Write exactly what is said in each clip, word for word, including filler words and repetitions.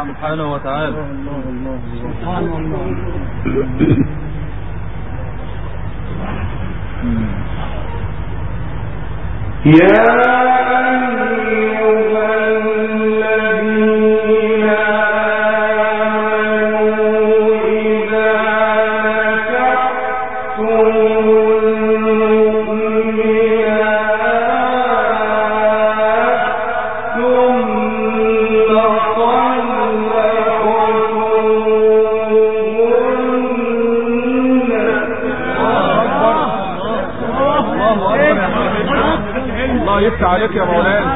سبحانه وتعالى. سبحان الله. يا عليك يا مولانا.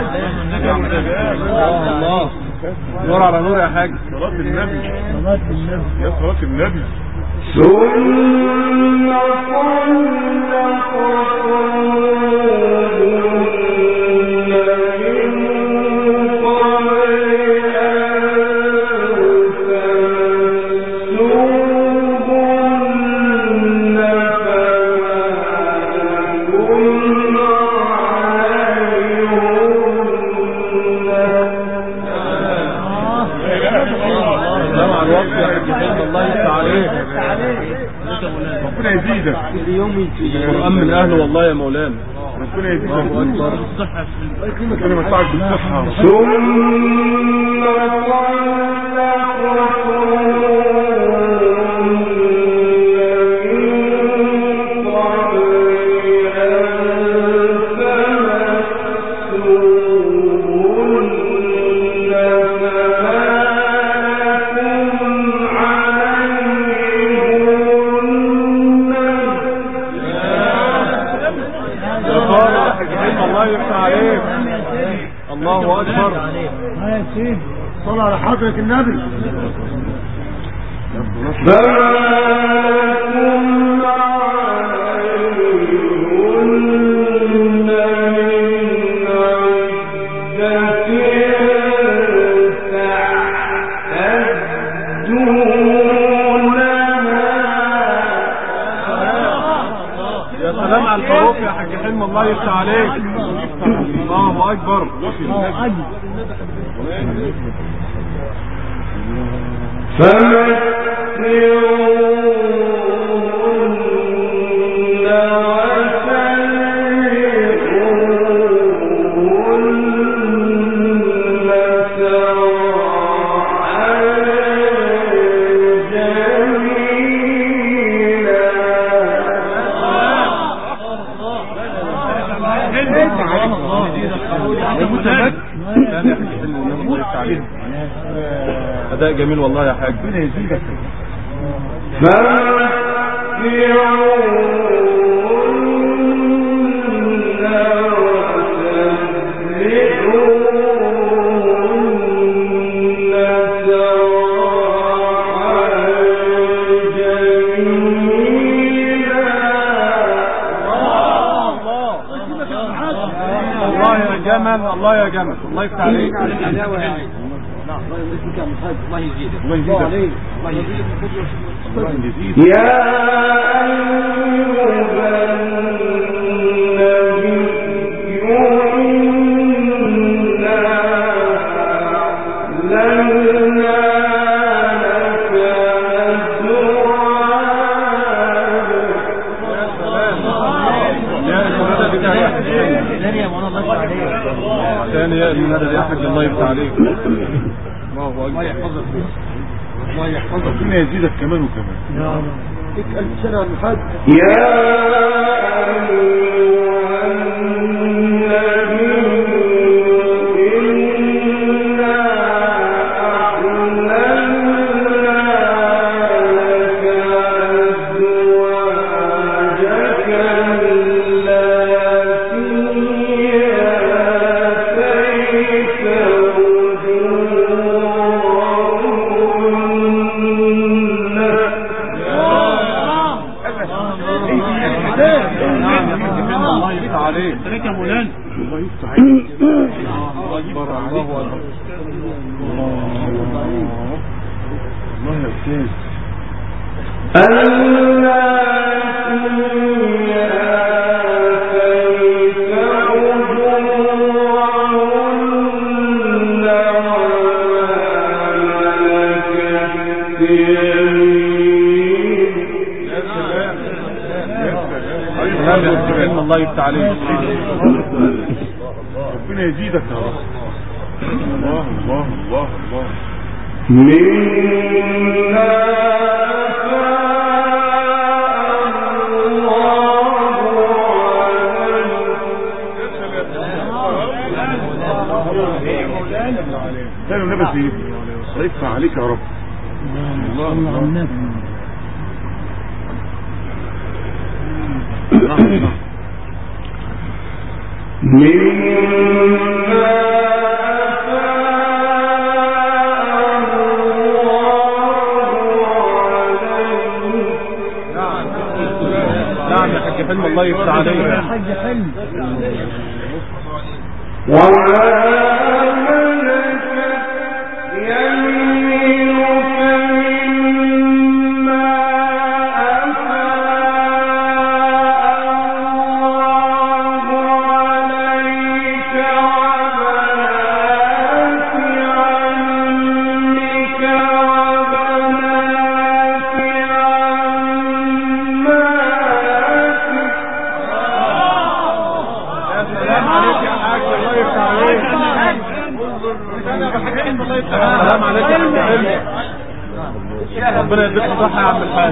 الله نور على نور يا حاج. صلاة النبي صلاة النبي يا صلاة النبي. ثم ربنا يزيدك. القرآن من أهله والله يا مولانا. ربنا يزيدك. الله أكبر. ربنا يمتعك بالصحة. ثم الله أكبر. يا سيدي صلى على حضرة النبي. يا سلام على الفاروق يا حاج حلم، الله يفتح عليك. الله أكبر. الله أكبر. أداء جميل والله يا حاج. ربنا يزيدك. الله يا جمل، الله يا جمل، الله يفتح عليك. الله يزيدك. الله يزيدك. الله يزيدك. يا أيها النبي إنا ثاني يا المنادى يا حاج، الله يفتح عليك. الله أكبر. الله يحفظك. الله يحفظك. ربنا يزيدك كمان وكمان. يا رب. لك ألف سنة من حد. يا أيها النبي إنا أحللنا لك أزواجك عليك يا مولانا. الله يفتح عليك. الله أكبر. الله أكبر. الله يا أستاذ. يا علم الله يفتح عليك. ربنا يزيدك يا رب. الله الله الله الله. منا كانوا نبس ايه يفتح عليك يا رب. الله الله نعم يا حاج حلم الله يفتح عليك يا حاج حلم. السلام عليك يا حاج حلم. ربنا يديك الصحة يا عم الحاج.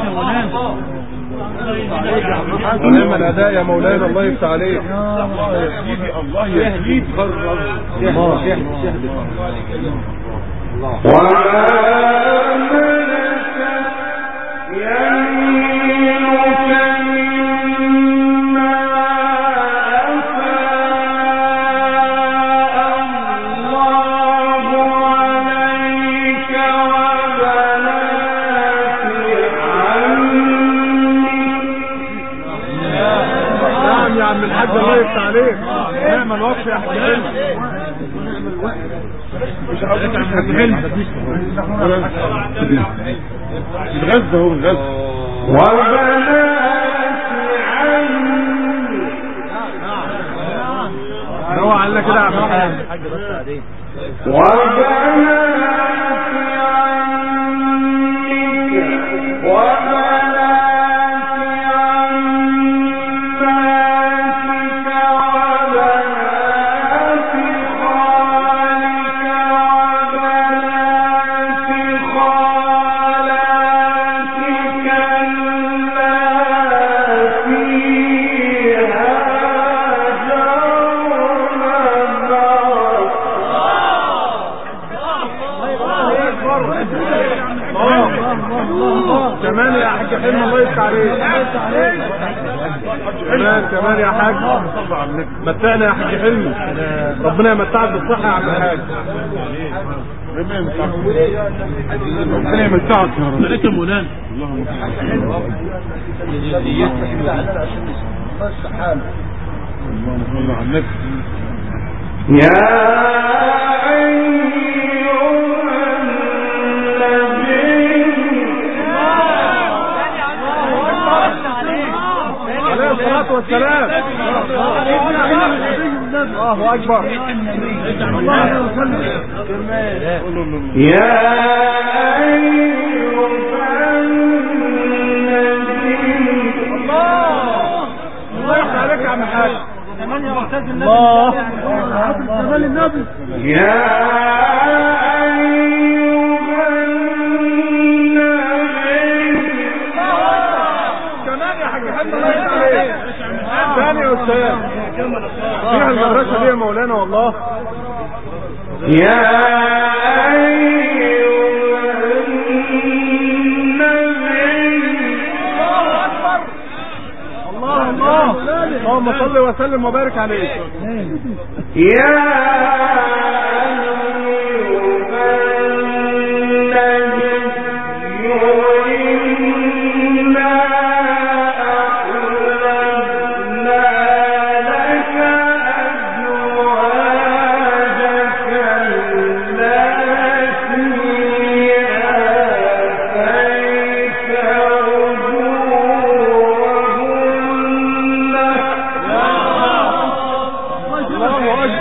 ونعم الأداء يا مولانا الله يفتح عليك. الله يهديك الله يهديك الله الله يفتح عليك. نعم الوقت يا حاج حلم. مش عاوز يا حاج حلم. الغزة هو الغزة. هو على كده يا عم الحاج. كمان يا حاج حلم الله يفتح عليك. كمان كمان يا حاج متعنا يا حاج حلم. ربنا يمتعك بالصحة يا عم الحاج. ربنا يمتعك ربنا يمتعك يا رب. عليك يا مولانا. اللهم صل على النبي. يا الصلاة والسلام. الله أكبر. يا الله يفتح عليك يا عم الحاج. الله كمان النبي. يا ثاني أستاذ فيها المدرسة دي يا مولانا والله. يا الله الله اللهم صل وسلم وبارك عليك. يا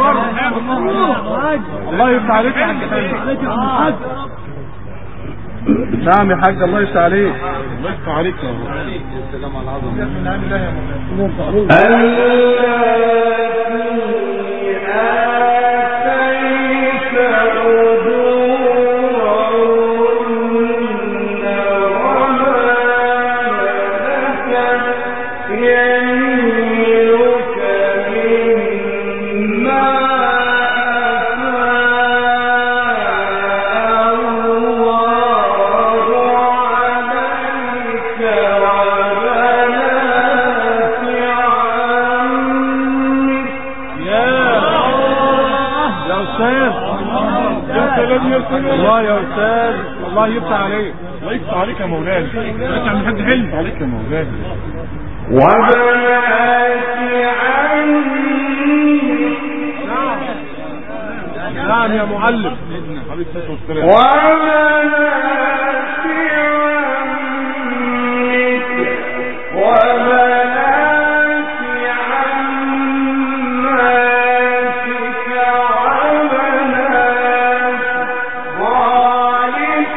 الله يفتح عليك يا حاج حلم. نعم يا حاج، الله يفتح عليك. الله يفتح عليك يا رب. السلام على العظمه من نعم الله يا مولانا. الله يا استاذ، الله يفتح عليك. الله يفتح عليك يا مولانا. انت عم حد حلم عليك يا مولانا. وبنات عمي. نعم يا معلم. عليه الصلاه والسلام. وبنات عمك وبنات عماتك وبنات خالك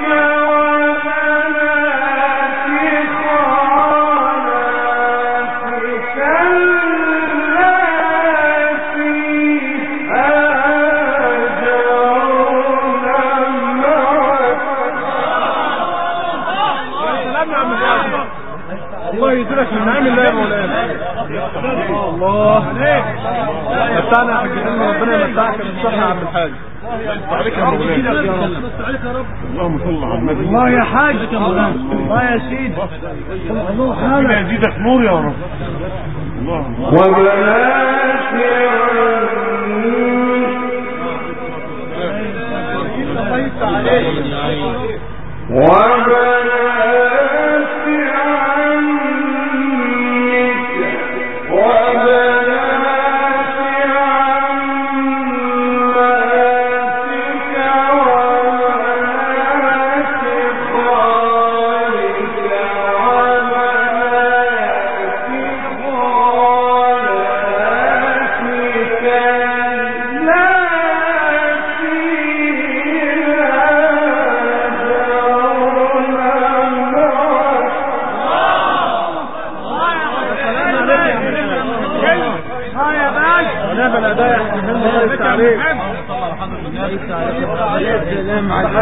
وبنات خالاتك اللاتي هاجرن معك. الله يدرك من نعم الله يا مولانا. الله عليك. متعنا يا حاج حلمي، ربنا يمتعك بالصحة يا عم الحاج. عليك يا مولانا. اللهم صل على النبي. الله يا حاج يا مولانا. الله يا سيدي. ربنا يزيدك نور يا رب. الله. وبنات عمك وبنات عمك وبنات عماتك وبنات خالك وبنات خالاتك نعم الأداء يا حاج حلمي، الله يفتح عليك. السلام عليك.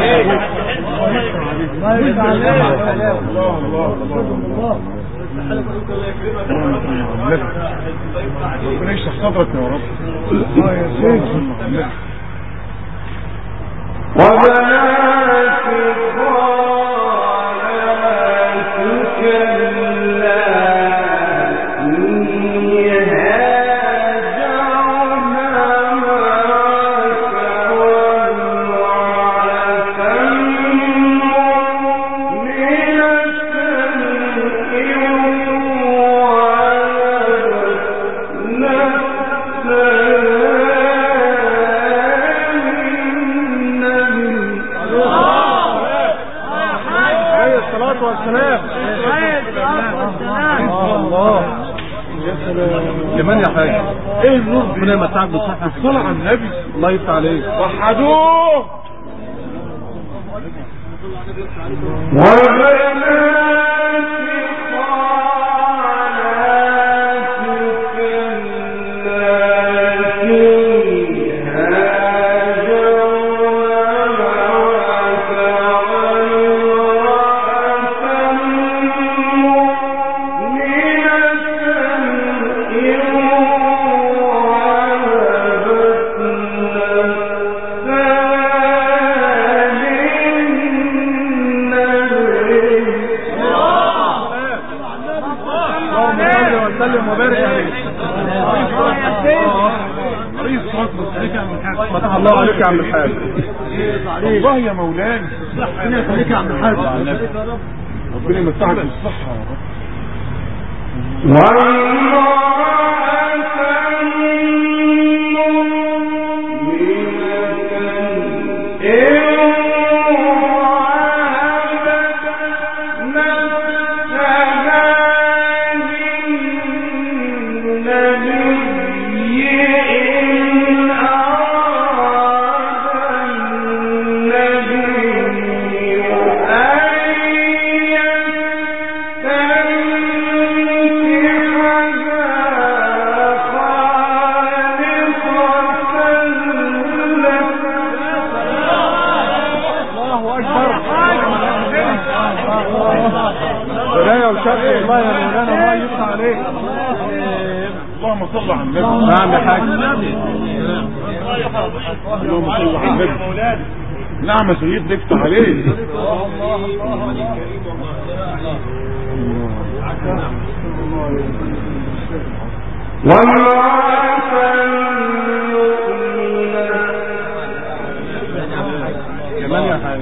الله يفتح عليك. الله الله الله. ربنا يشرح صدرك يا رب. الله يا سيدي. وبنات خالاتك اللاتي هاجرن معك وامرأة والسلام. الله يا سلام. كمان يا حاج ايه النور، ربنا يمتعك بالصحة. صل على النبي. الله يفتح عليك. وحدوه. وسلم وبارك عليك. فتح الله عليك يا عم الحاج. الله يا مولانا. ربنا يخليك يا عم الحاج. ربنا يمتعك بالصحة يا رب. وبنات الله اكبر. ولاية وشرق والله يا مولانا الله يفتح عليك. اللهم صل على النبي. نعم يا حاج. اللهم صل على النبي. نعم يا سيدنا افتح عليك. كمان يا حاج.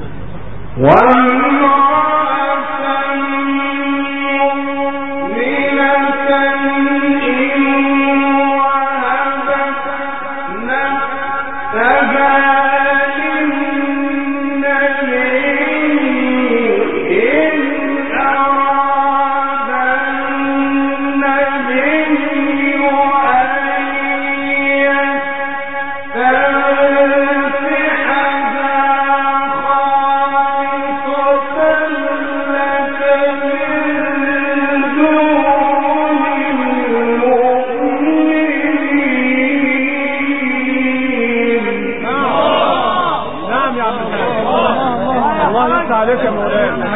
عليك يا مولانا.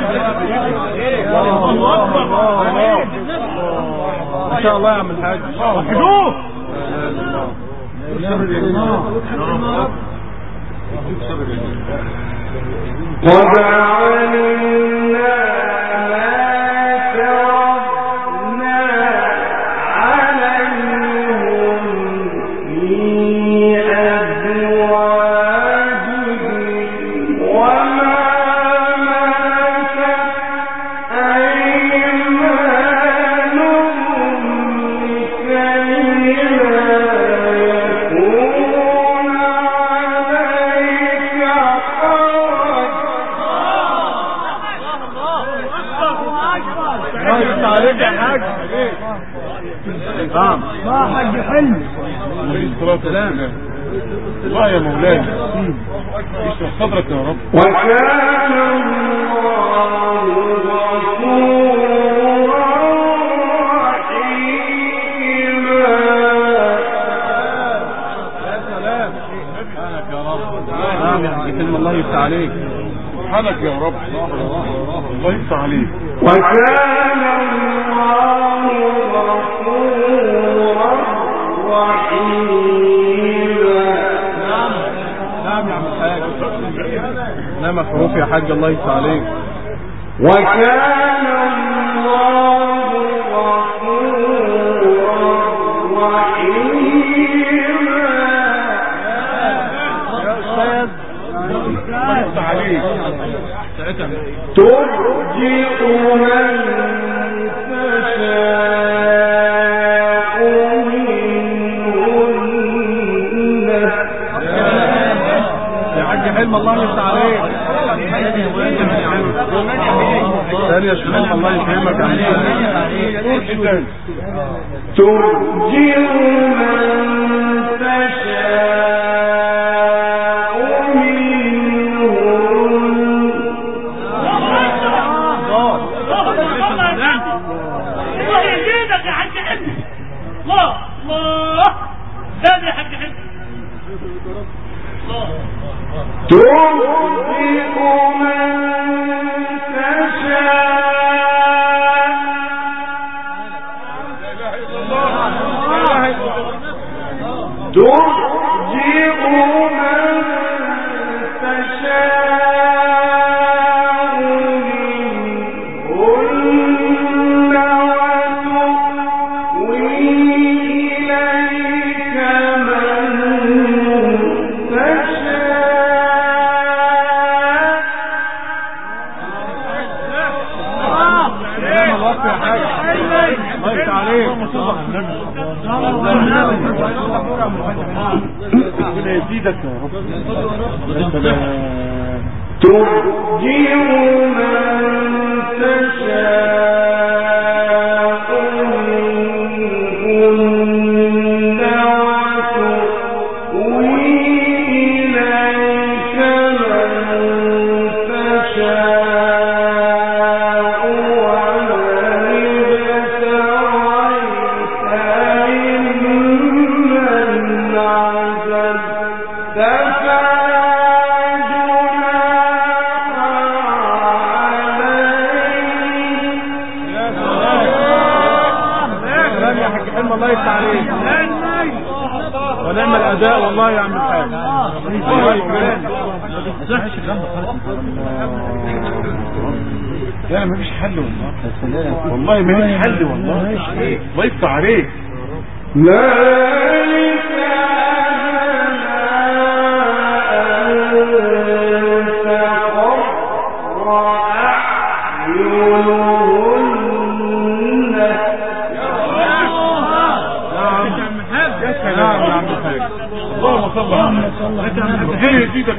ما شاء الله يا عم الحاج. وحدوه عليك يا حاج. نعم ما حاج حلم. عليه الصلاة والسلام. الله يا مولاي اشرح صدرك يا رب. وكان الله غفورا رحيما. يا سلام. سبحانك يا رب. نعم يا حاج كلمة الله يفتح عليك. سبحانك يا رب. الله يفتح عليك. وكان الله غفورا رحيما. نعم نعم يا عم الحاج. نعم حروف يا حاج الله يفتح عليك. وكان الله غفورا رحيما. يا استاذ الله يفتح عليك. ترجئ من تشاء منهن. يا حاج حلم الله يفتح عليك. ثاني يا شباب الله يكرمك. ترجئ من تشاء الله الله ثاني يا حاج حلم. ترزق من تشاء. ترزق من تشاء منهن وتؤوي إليك من ربنا يزيدك يا رب. ترجي من تشاء منهن وتؤوي إليك من تشاء ومن ابتغيت ممن عزلت فدونك اداء والله يا عم الحاج. الله يكرمك. لا مفيش حل والله. والله مفيش حل والله. الله يفتح عليك. اللهم صل على محمد. ايه يزيدك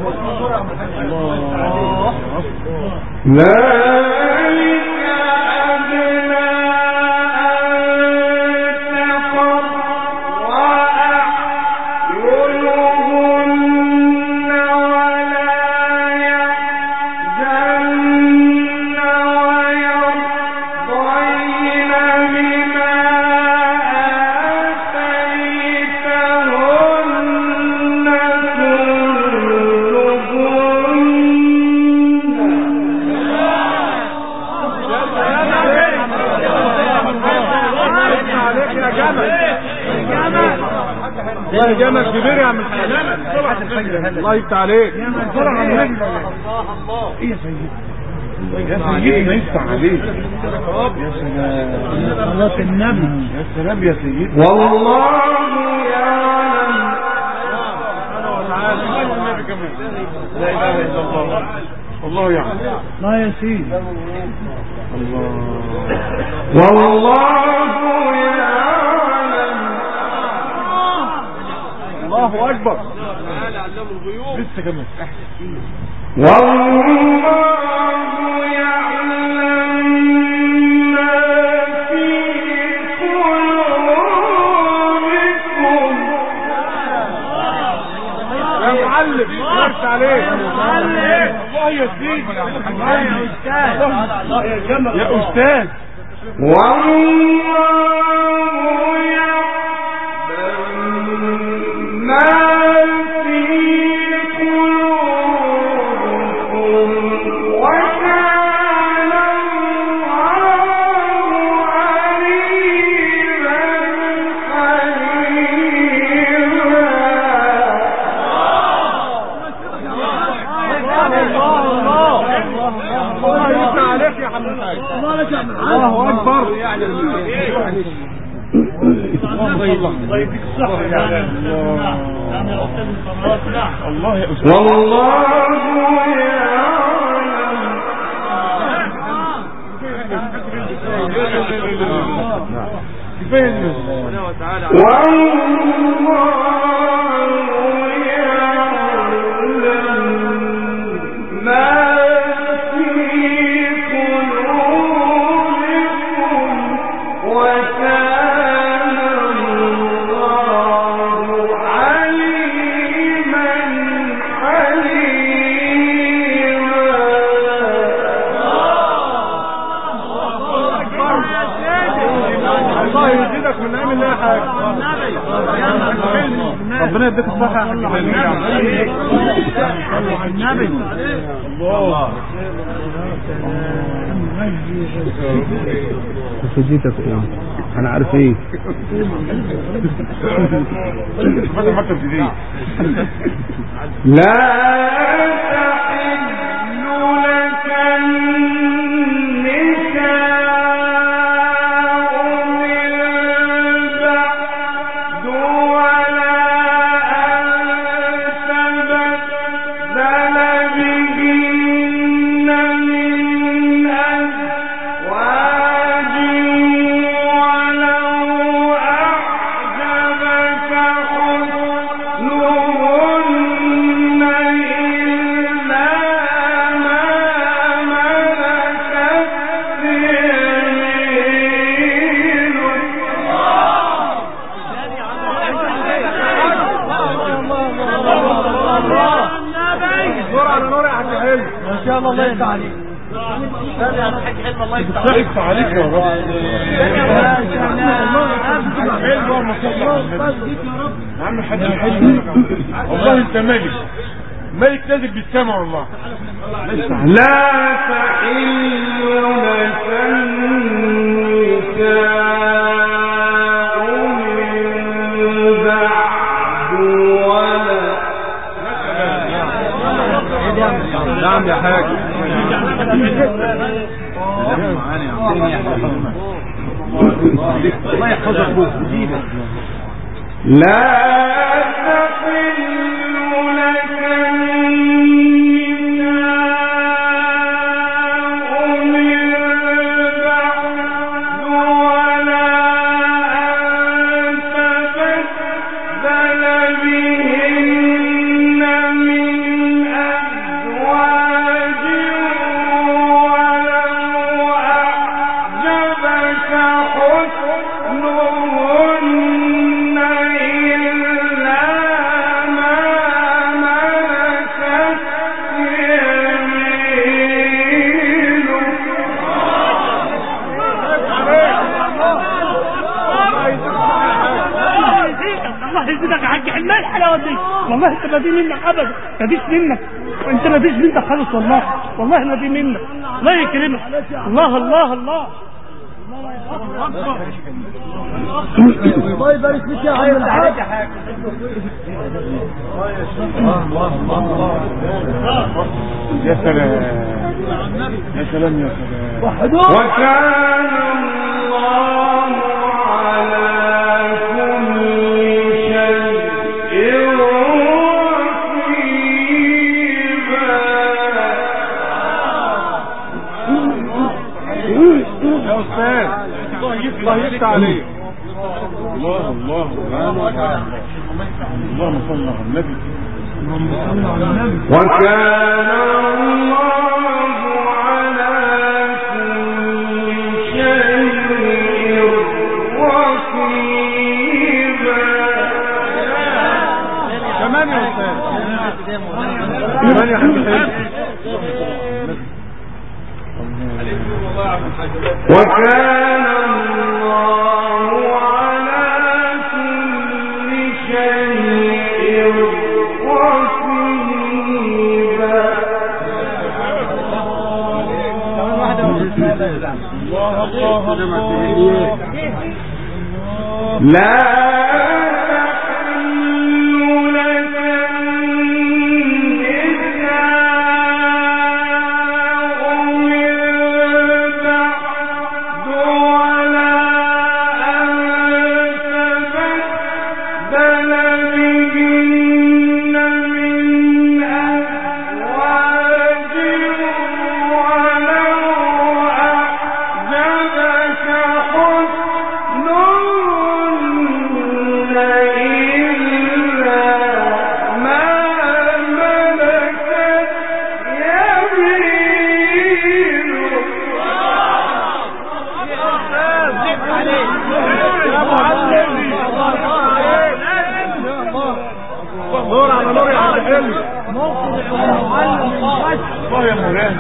والله جامد كبير يا عم الحاج. الله يفتح عليك. ايه يا سيدي يا سيدي ما يفتح عليك. يا سلام صلاة النبي. يا سلام يا سيدي. والله يعلم. لا اله الا الله. الله يعلم. لا يا سيدي. الله والله يعلم. الله اكبر. لسه كمان. والله يعلم ما في قلوبكم. يا معلم يفتح عليك. الله يا سيدي. يا أستاذ. يا استاذ. والله يعلم ما الله اكبر. الله يا استاذ. والله كفايه. ربنا يديك الصحة يا النبي. الله سجيتك ايه؟ انا عارف ايه. ماذا ما تبتدي؟ لا تحل لك ما شاء الله. الله يفتح عليك. الله يفتح عليك يا رب. اللهم صل على النبي. يا عم الحاج الحلو والله انت ملك ملك نازل بالسماء والله. لا تحل لك النساء من بعد عم يا حاج. الله يحفظك ابوك وزيدك. لا تحل لك والله انت ما دي منك ابدا، ما ديش منك، انت ما ديش منك خالص والله، والله ما دي منك. الله يكرمك. الله الله الله الله يبارك فيك يا عم الحاج. يا سلام يا سلام يا سلام. وكان الله على كل شيء يا استاذ الله يفتح عليك. الله الله اللهم صل على النبي. وكان الله على كل شيء رقيبا. كمان يا استاذ كمان يا حبيبي. وكان الله على كل شيء رقيبا. الله الله الله. لا نور على نور يا عبد الحلم. الله يا مولانا.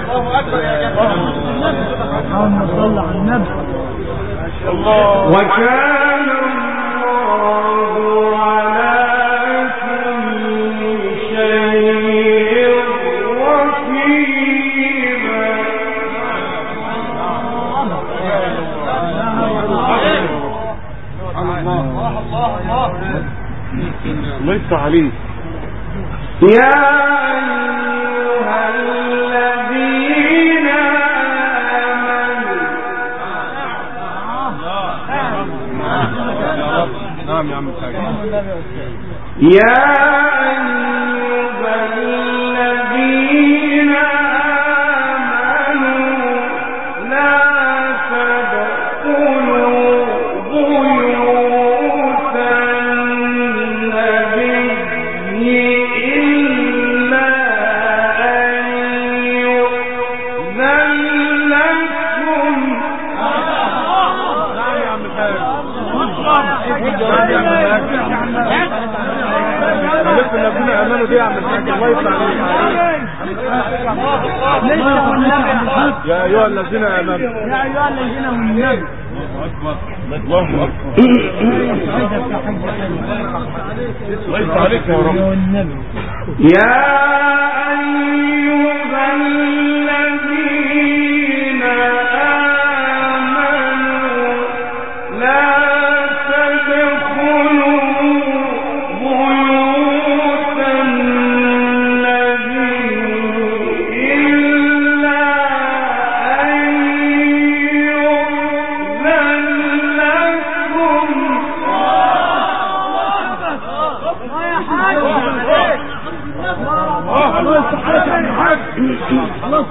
اللهم صل على النبي. الله. وكان الله على كل شيء رقيبا. الله يفتح عليك. يا أيها الذين آمنوا. نعم يا عم الحاج. يا أيها الذين آمنوا لا تدخلوا بيوت النبي إلا أن يؤذن لكم. نعم يا عم الحاج. لسه الذين امنوا دي يا عم الحاج. الله يفتح عليك. يا ايها الذين امنوا. يا ايها الذين امنوا. الله اكبر. الله يفتح عليك يا رب. يا أيها الذين آمنوا لا تدخلوا بيوت النبي إلا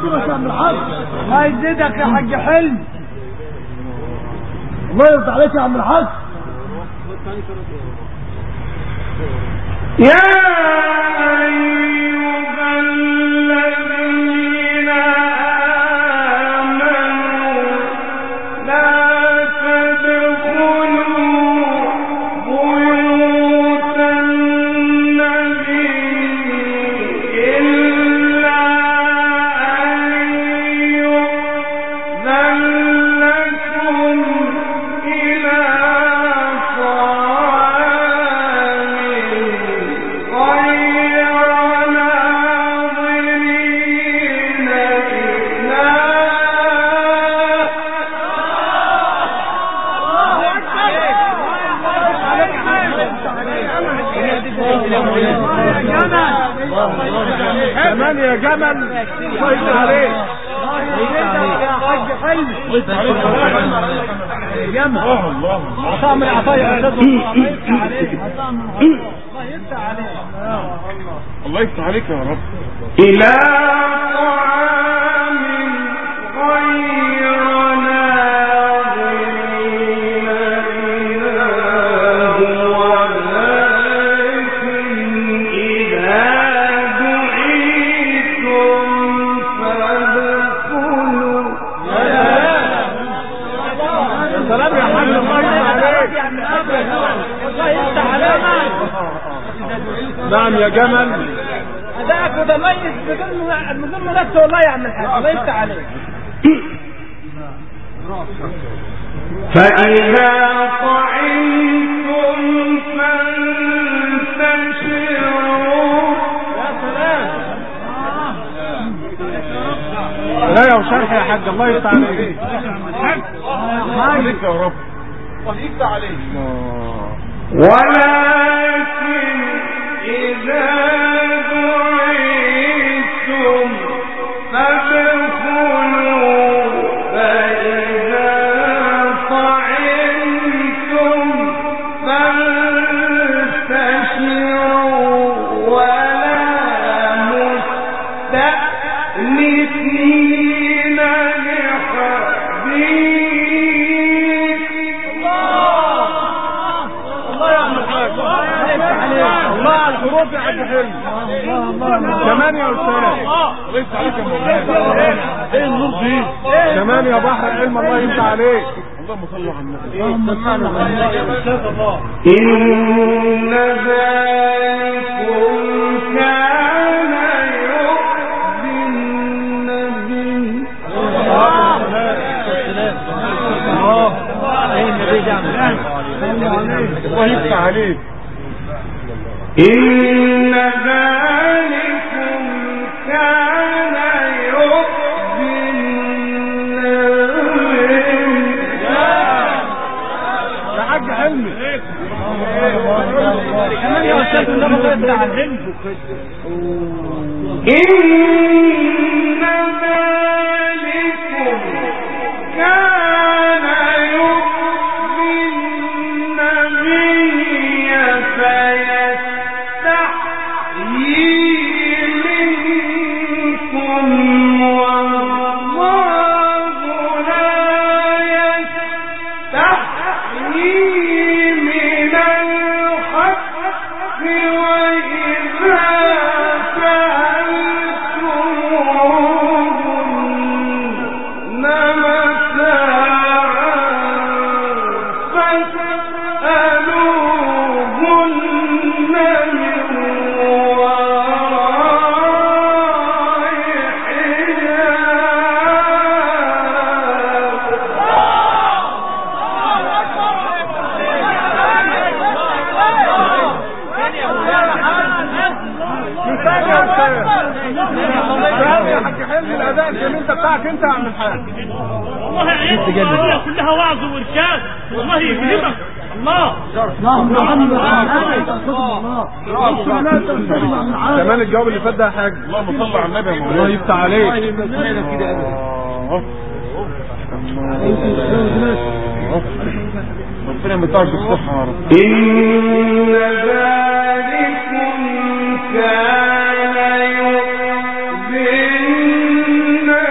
يا عم الحاج. الله يزيدك يا حاج حلم. الله يرضى عليك يا عم الحاج. يا أيها الذين آمنوا لا تدخلوا بيوت النبي إلا أن يؤذن لكم إلى كمان يا جمل. الله يفتح عليك. يا حاج حلم. يا جمل. الله الله عطاء من العطايا يا استاذ. الله يفتح عليك. الله يفتح عليك. الله يفتح عليك يا رب. إلى طعام غير ناظرين إله ولكن إذا دعيتم فادخلوا. يا سلام يا حاج. الله يفتح عليك. الله يفتح عليك. نعم يا جمل. أداءك متميز بدون منافسة والله يا عم الحاج. الله يفتح عليك. فإذا طعمتم فانتشروا. يا سلام. لا يا وشرح يا حاج. الله يفتح عليك. عليك يا رب. الله يفتح عليك. ولكن إذا دعيتم فادخلوا فإذا طعمتم فانتشروا ولا مستأنسين لحديث. الله يا عم الحاج. الله على الحروف يا حاج حلم. كمان يا استاذ. الله يفتح عليك يا مولانا. ايه النور دي؟ كمان يا بحر علم. الله يفتح عليك. اللهم صل على النبي. اللهم صل على الله. إن ذلكم كان يؤذي النبي. الله يفتح عليك. إن ذلكم كان يؤذي النبي. يا حاج حلمي. كمان يا استاذ النبي. الله يفتح عليك. إن ذلكم كان يؤذي النبي فيستحيي منكم والله لا يستحيي من الحق وإذا سألتموهن متاعا فاسألوهن من وراء يا حاج حلمي الاداء الجميل بتاعك انت يا عم الحاج. والله عيشت الدنيا كلها وعظ وارشاد. والله يكرمك. الله. كمان الجواب اللي فات ده يا حاج. اللهم صل على النبي يا مولانا. الله يفتح عليك. ربنا يمتعك بالصحة يا رب. إن ذلكم كان يؤذي النبي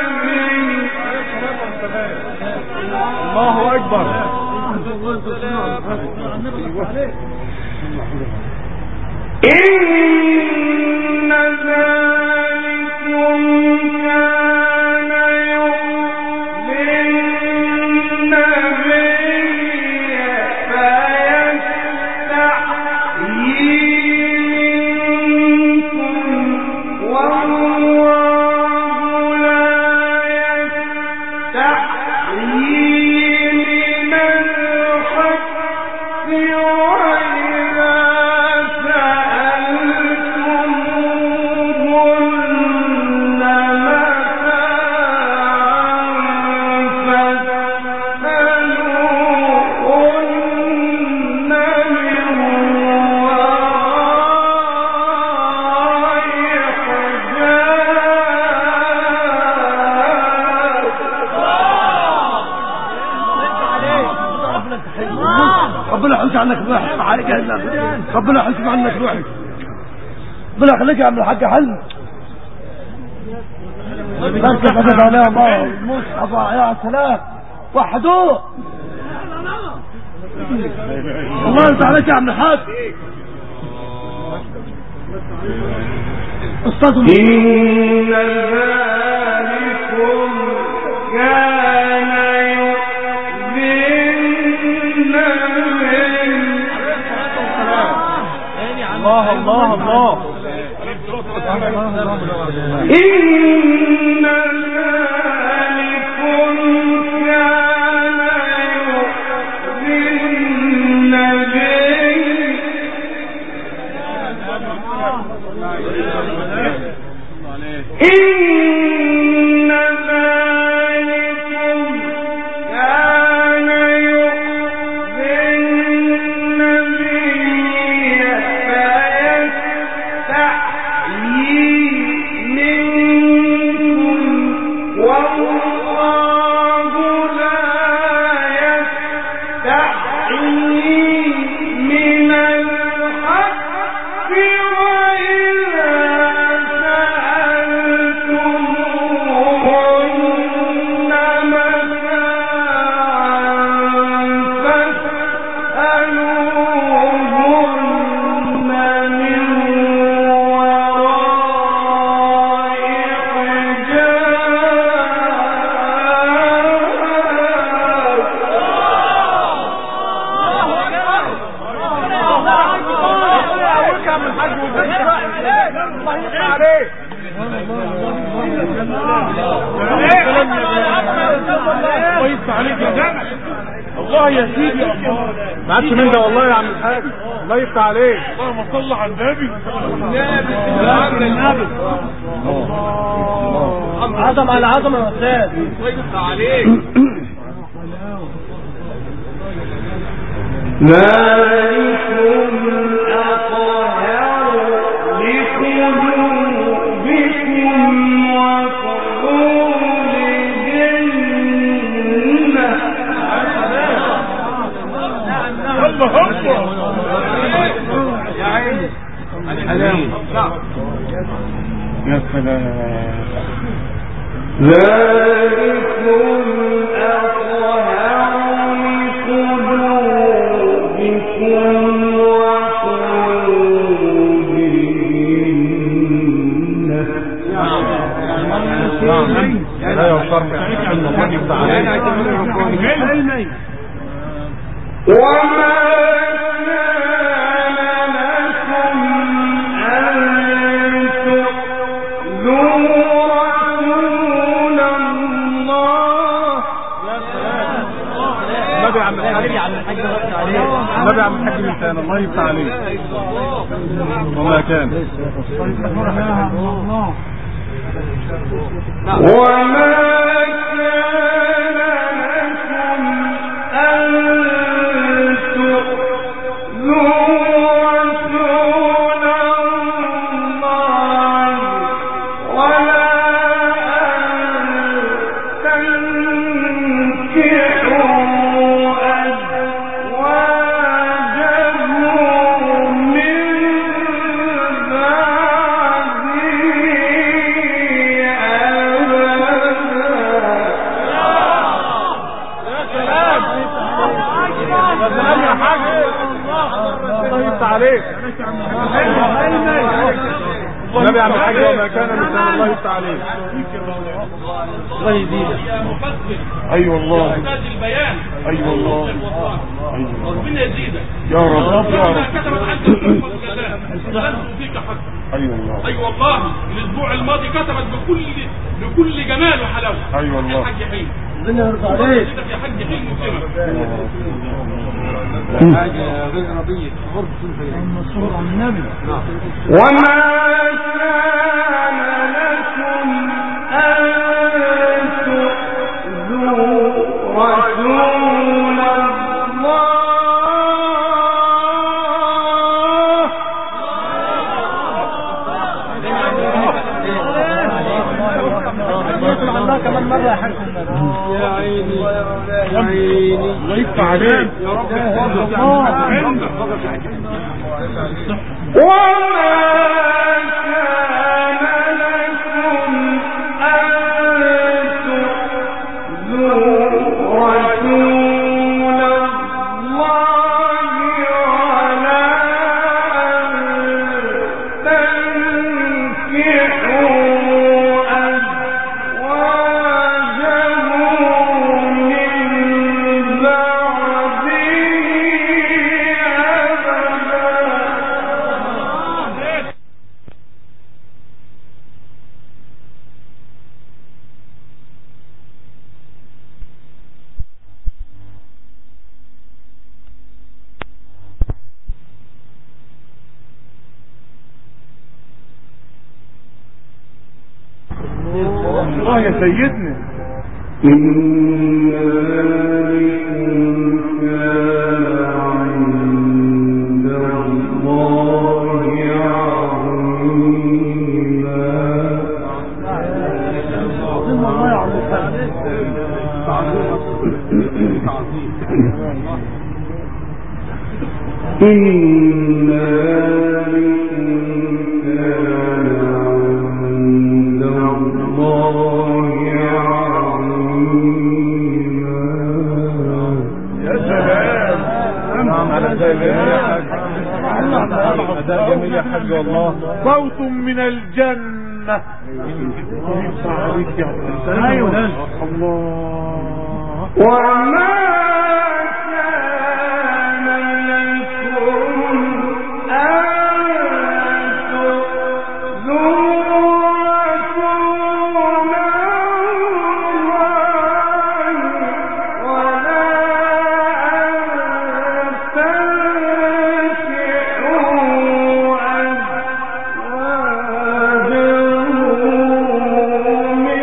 إن ذلكم كان يؤذي النبي فيستحيي منكم والله لا يستحيي من الحق وإذا ربنا يحوش عنك روحك عليك يا الله. ربنا يحوش عنك روحك. ربنا يخليك يا عم الحاج حل بس قدت عليها الله المصحف يا سلام وحدوه الله يرضى عليك يا عم الحاج استاذ. إن ذلكم كان الله الله الله. إن ذلكم كان يؤذي النبي إن ذلكم كان يؤذي النبي فيستحيي منكم والله لا يستحيي من الحق وإذا سألتموهن متاعا فاسألوهن من وراء كويس عليك يا جماعه. الله يا سيدي الله ما عادش من ده والله يا عم الحاج. الله يفتح عليك. اللهم صل على النبي. عظم على عظمه يا استاذ. الله يفتح عليك. ذلكم أطهر لقلوبكم وقلوبهن. الله اكبر يا عيني الحلاوه. يا سلام. ذلكم أطهر لقلوبكم وقلوبهن. لا يوصرك الله يفتح عليك. وما كان لكم أن تؤذوا رسول الله. النبي عم الحاج النبي عم الحاج لسان. الله يفتح عليك. والله كان وما كان لكم أن تؤذوا رسول الله ولا أن تنكحوا أزواجه من بعده أبدا ما كان لسان الله يفتح عليه. الله يزيدك. اي والله. يحتاج البيان. اي والله. ربنا يزيدك. يا رب يا رب. كتبت عنك الجزاء. لن فيك حق. اي والله. اي والله. الاسبوع الماضي كتبت بكل بكل جمال وحلاوه. اي والله. يا حاج حلمي. ربنا يرضى عليك. يا حاج حلمي مسلمك. حاجه غير ربيه. المنصور عن النبي. وما كان لكم أن تؤذوا رسول الله الله كمان مرة يا حاج يا عيني يا عيني الله يفتح عليك. وما كان لكم أن تؤذوا رسول الله ولا أن تنكحوا الله يا سيدنا. إن ذلكم كان عند الله عظيما. إن ذلكم كان عند الله ده جميل يا حاج والله. صوت من الجنة. ايوه الله. وما كان لكم أن تؤذوا رسول الله ولا أن تنكحوا أزواجه من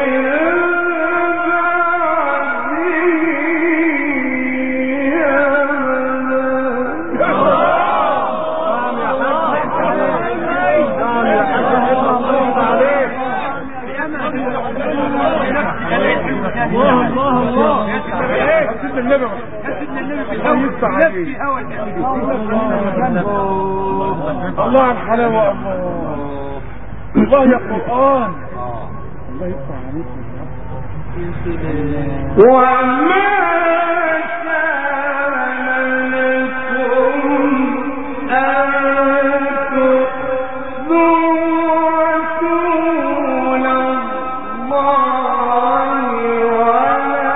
الله على الحلاوة. الله الله يا قرآن. الله يفتح عليك. وما كان لكم أن تؤذوا رسول الله ولا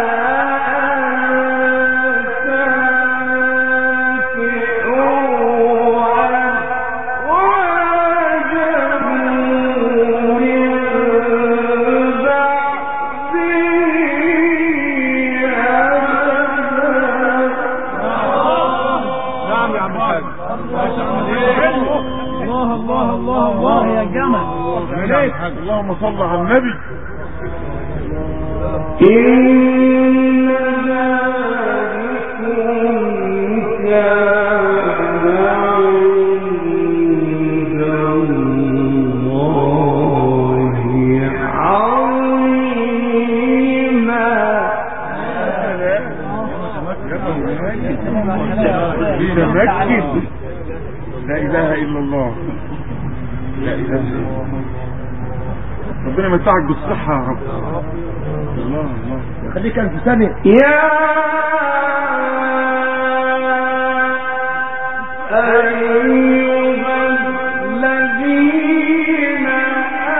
اللهم صل على النبي. إن ذلكم كان عند الله عظيما. متمكن. لا إله إلا الله. لا إله إلا الله. ربنا يمتعك بالصحة يا رب. الله الله خليك ألف سنة. يا أيها الذين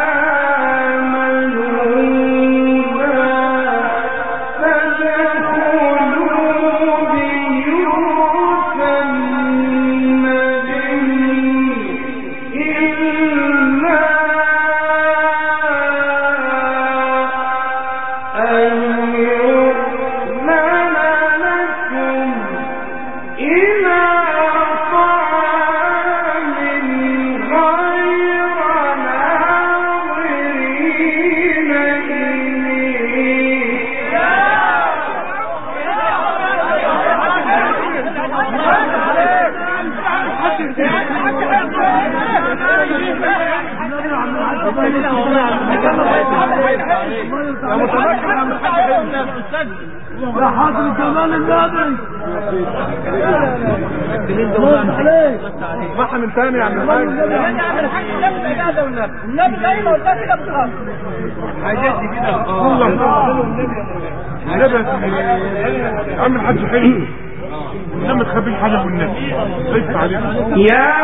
يا حاضر الجمال النادي اسمعها من تاني يا عم الحاج. النبي زي ما قلت كده بتغلط حاجاتي كده والله النبي عم الحاج حلو لما تخبيش حاجه من النبي خايف عليك يا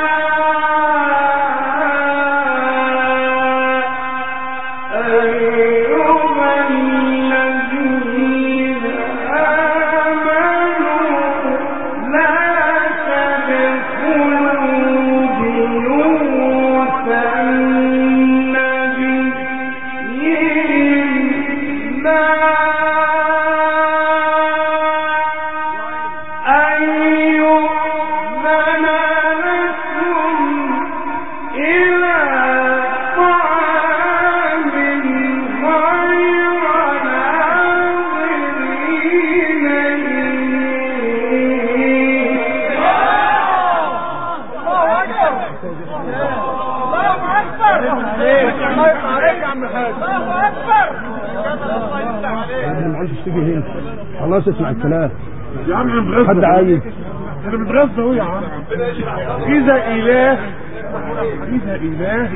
خلاص اسمع الكلام يا عم انا متغذى حد عايز انا متغذى اهو يا عم اذا اله اذا اله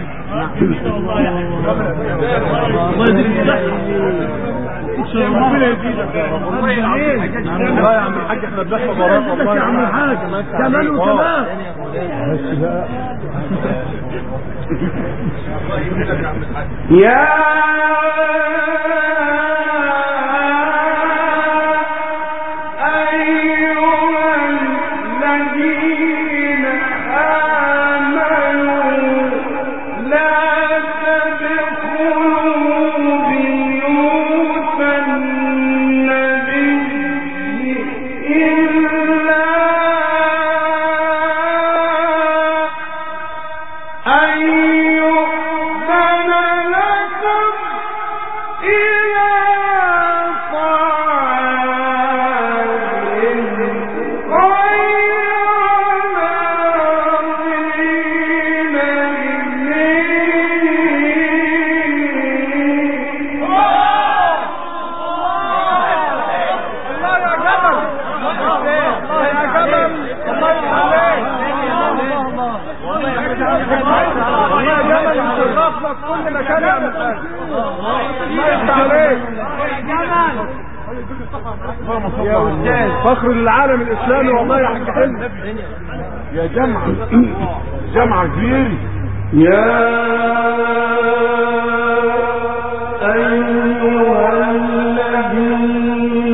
والله يا عم الحاج احنا بنحفظ وراك والله يا عم الحاج كمان وكمان بس بقى يا فخر للعالم الاسلامي والله يا حاج حلو يا جمعه جمعه كبير يا أيها الذين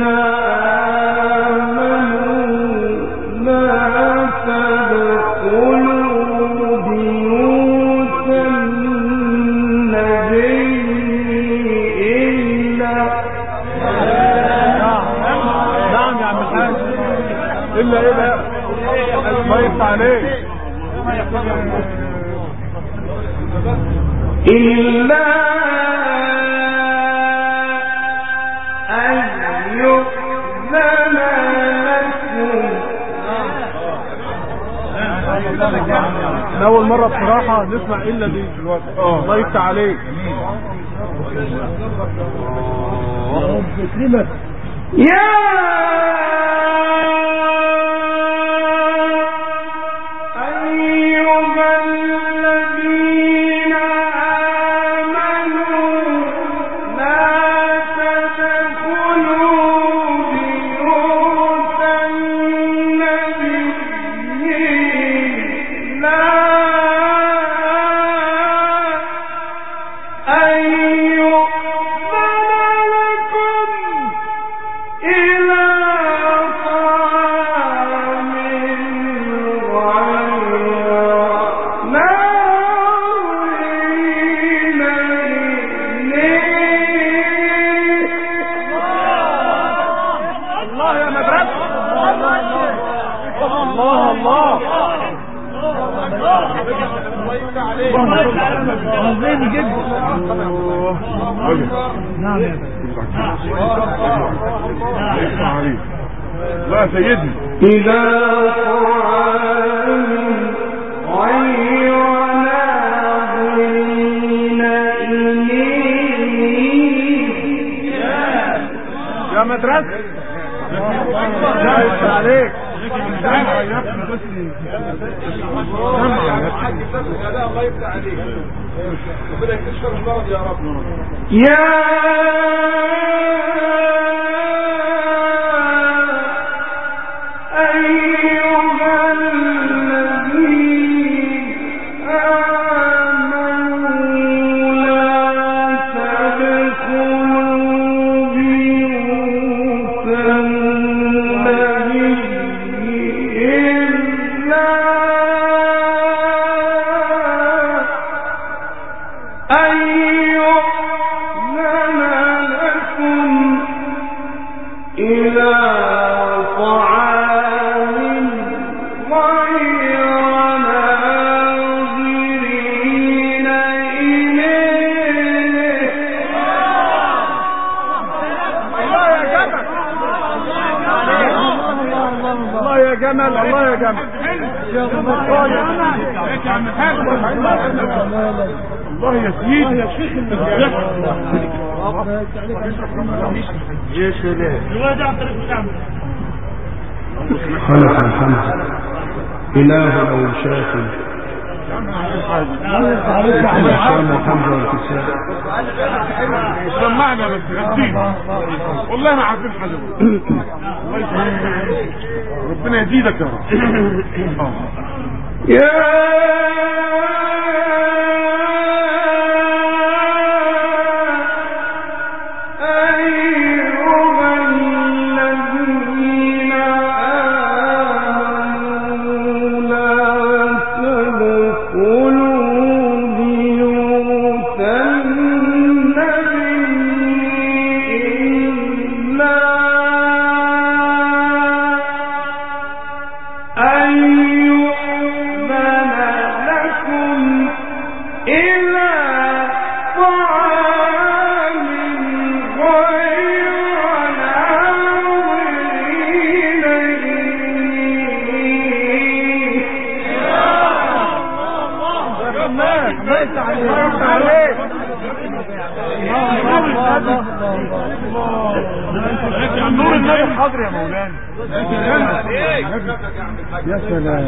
آمنوا لا تدخلوا بيوت النبي إلا نعم يا عم الحاج الا ايه بقى الله يفتح عليك إلا أن يؤذن لكم. أول مرة بصراحة نسمع إلا دي دلوقتي. الله يفتح عليك. يا إلى اسمع عليك لا يا سيدي إلى طعام غير ناظرين إليه يا مدرسة لا عليك يا أيها الذين آمنوا لا تدخلوا بيوت النبي إلا أن يؤذن لكم إلى طعام غير ناظرين إليه. الله يا جمل الله يا جمل الله يا سيدي يا شيخ يا سلام خلق الحمد إله أو شافي شام الحمد والكساء سمعنا بس غدين والله ما عارفين حاجه ربنا يزيدك يا رب يا نور النبي حاضر يا مولانا يا سلام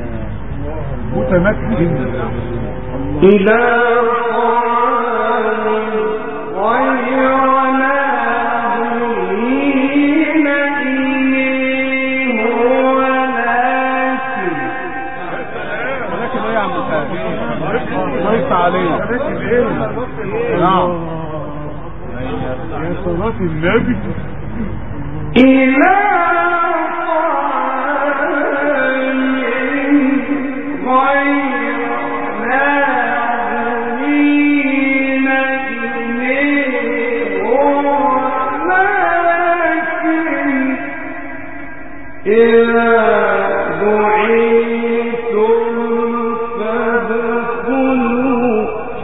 متمكن إلى طعام غير ناظرين إليه ولكن ولكن ايه يا عم الله يفتح عليك نعم يا صلاة النبي إلى طعام غير ناظرين إليه ولكن إذا دعيتم فادخلوا.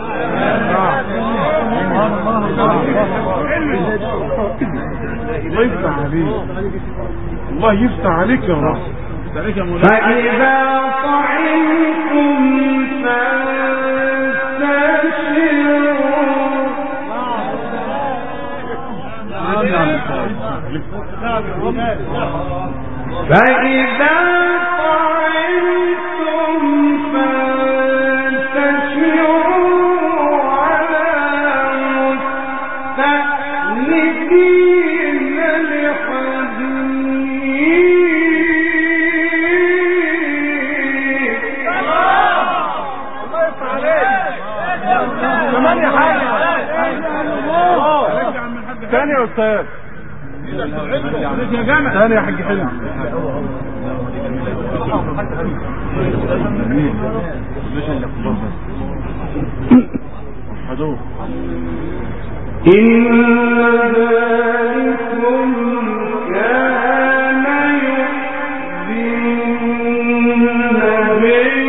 الله يفتح عليك الله يفتح عليك يا رب فإذا طعمتم فانتشروا فإذا طعمتم فانتشروا على مستأنسين لحديث. ثمانية حاجة ثانية يا أستاذ ثانية يا حاج حلم إن ذلكم كان يؤذي النبي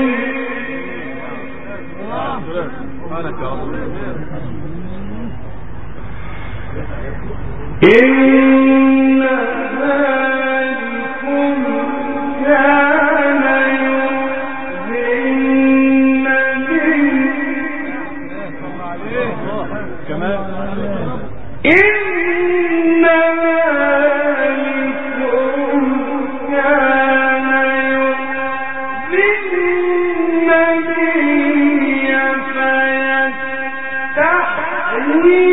إن ذلكم كان يؤذي النبي كمان إن ذلكم كان يؤذي النبي فيستحيي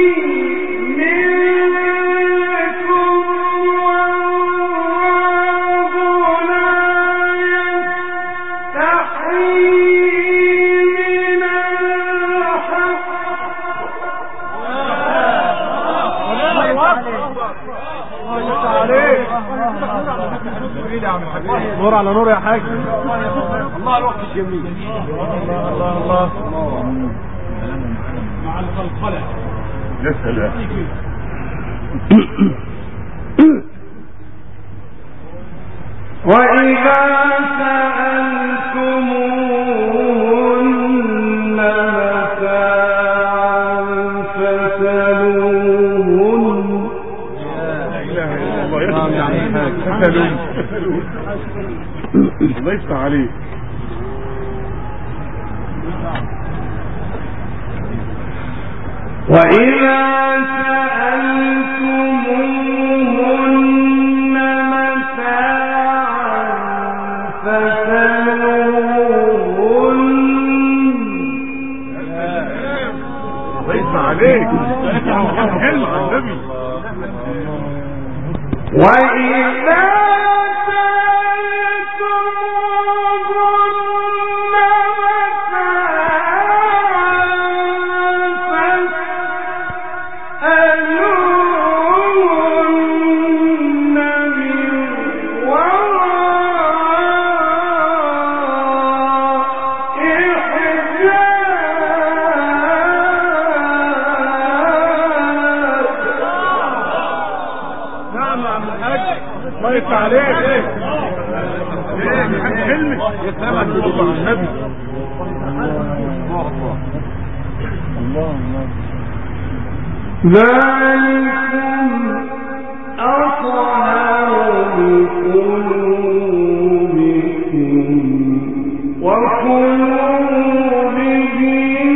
نور على نور يا حاج. الله الوقت الجميل. الله الله الله مع القلقلة. يا سلام. وإذا سألتموهن متاعا فاسألوهن. لا إله إلا الله. فاسألوهن. الله يفتح عليك. وإذا سألتموهن متاعا فاسألوهن. الله يفتح عليك. حلو على النبي. وإذا الله يفتح عليك. ايه كلمة يا سلام على النبي. ذلكم أطهر لقلوبكم وقلوبهم.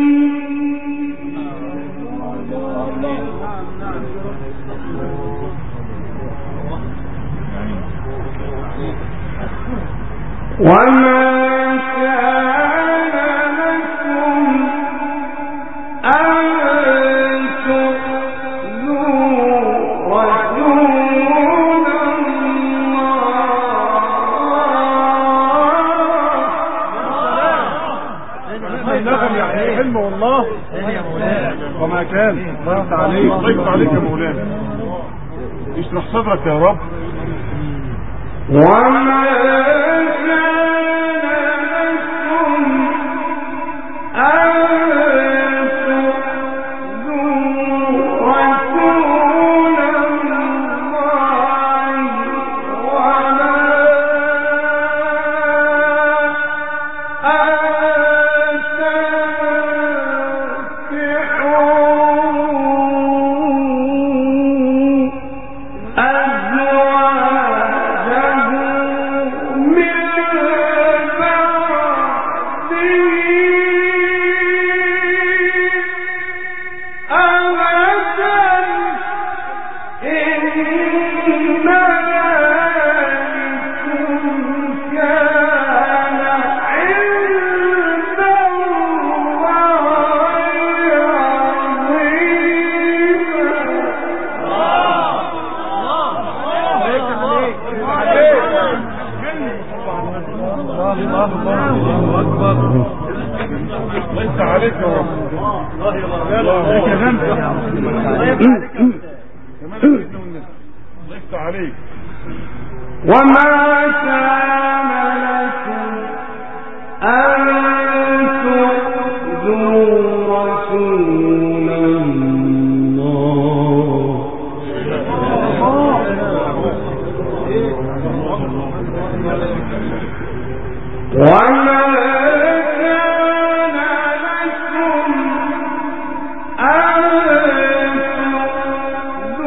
وما كان لكم أن تؤذوا رسول الله. النغم يعني حلم والله. وما كان. الله يفتح عليك. الله يفتح عليك يا مولانا. اشرح صدرك يا رب. وما كان لكم أن تؤذوا رسول الله ولا أن ليس عليك يا رب. ليس عليك. وما كان لكم أن تؤذوا رسول الله وما كان لكم أن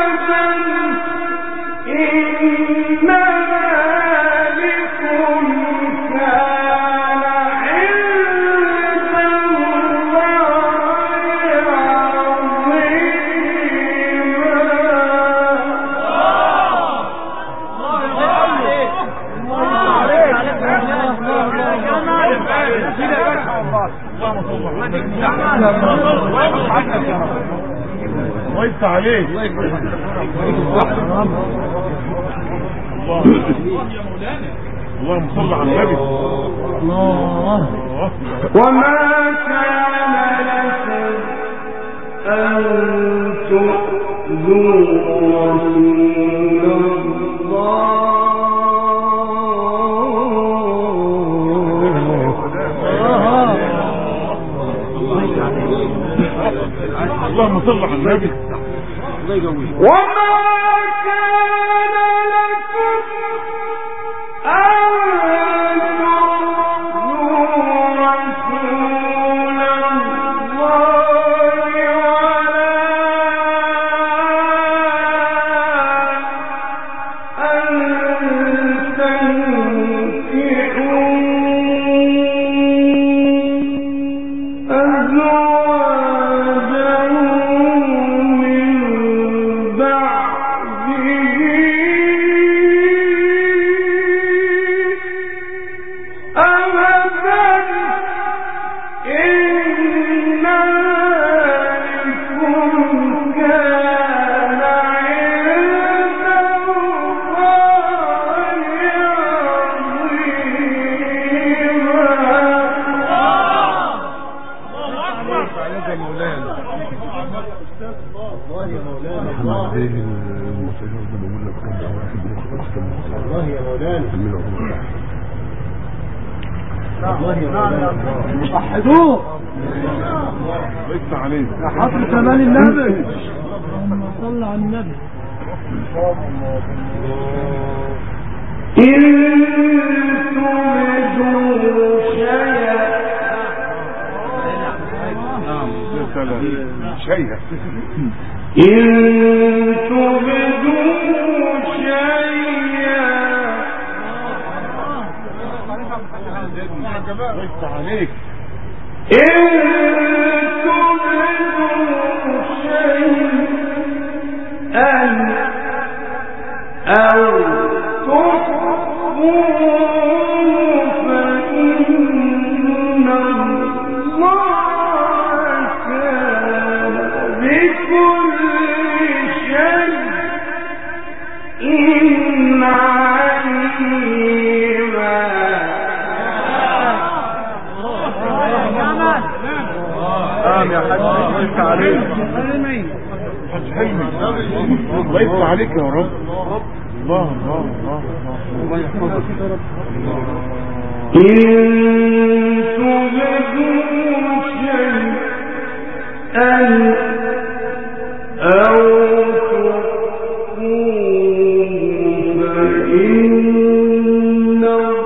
وانت عليك اللهم صل على النبي. الله وما كان لكم أن تؤذوا رسول الله اللهم صل على النبي. وما كان لكم أن وحدوه لسه عليك يا حضر كمال النبي. اللهم صل على النبي. إن تبدوا شيئا شيئا إن تبدوا شيئا لسه عليك إن تبدوا شيئا أو تخفوه فإن الله كان بكل شيء عليما. نعم يا حاج ليس عليك حاج حلمي ليس عليك يا رب. الله الله الله الله يحفظك. إن تبدوا شيئا أو تخفوه فإن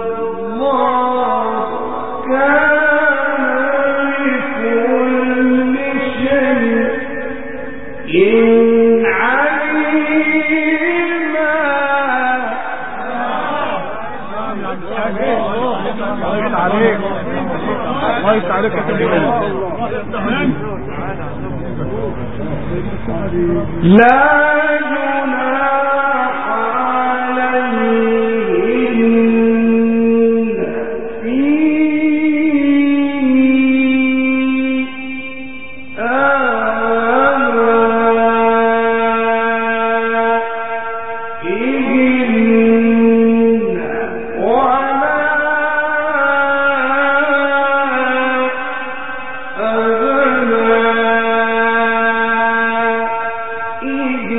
الله كان بكل شيء عليما. الله عليك الله عليك يا حبيبي. لا جناح عليهن في آبائهن ولا أبنائهن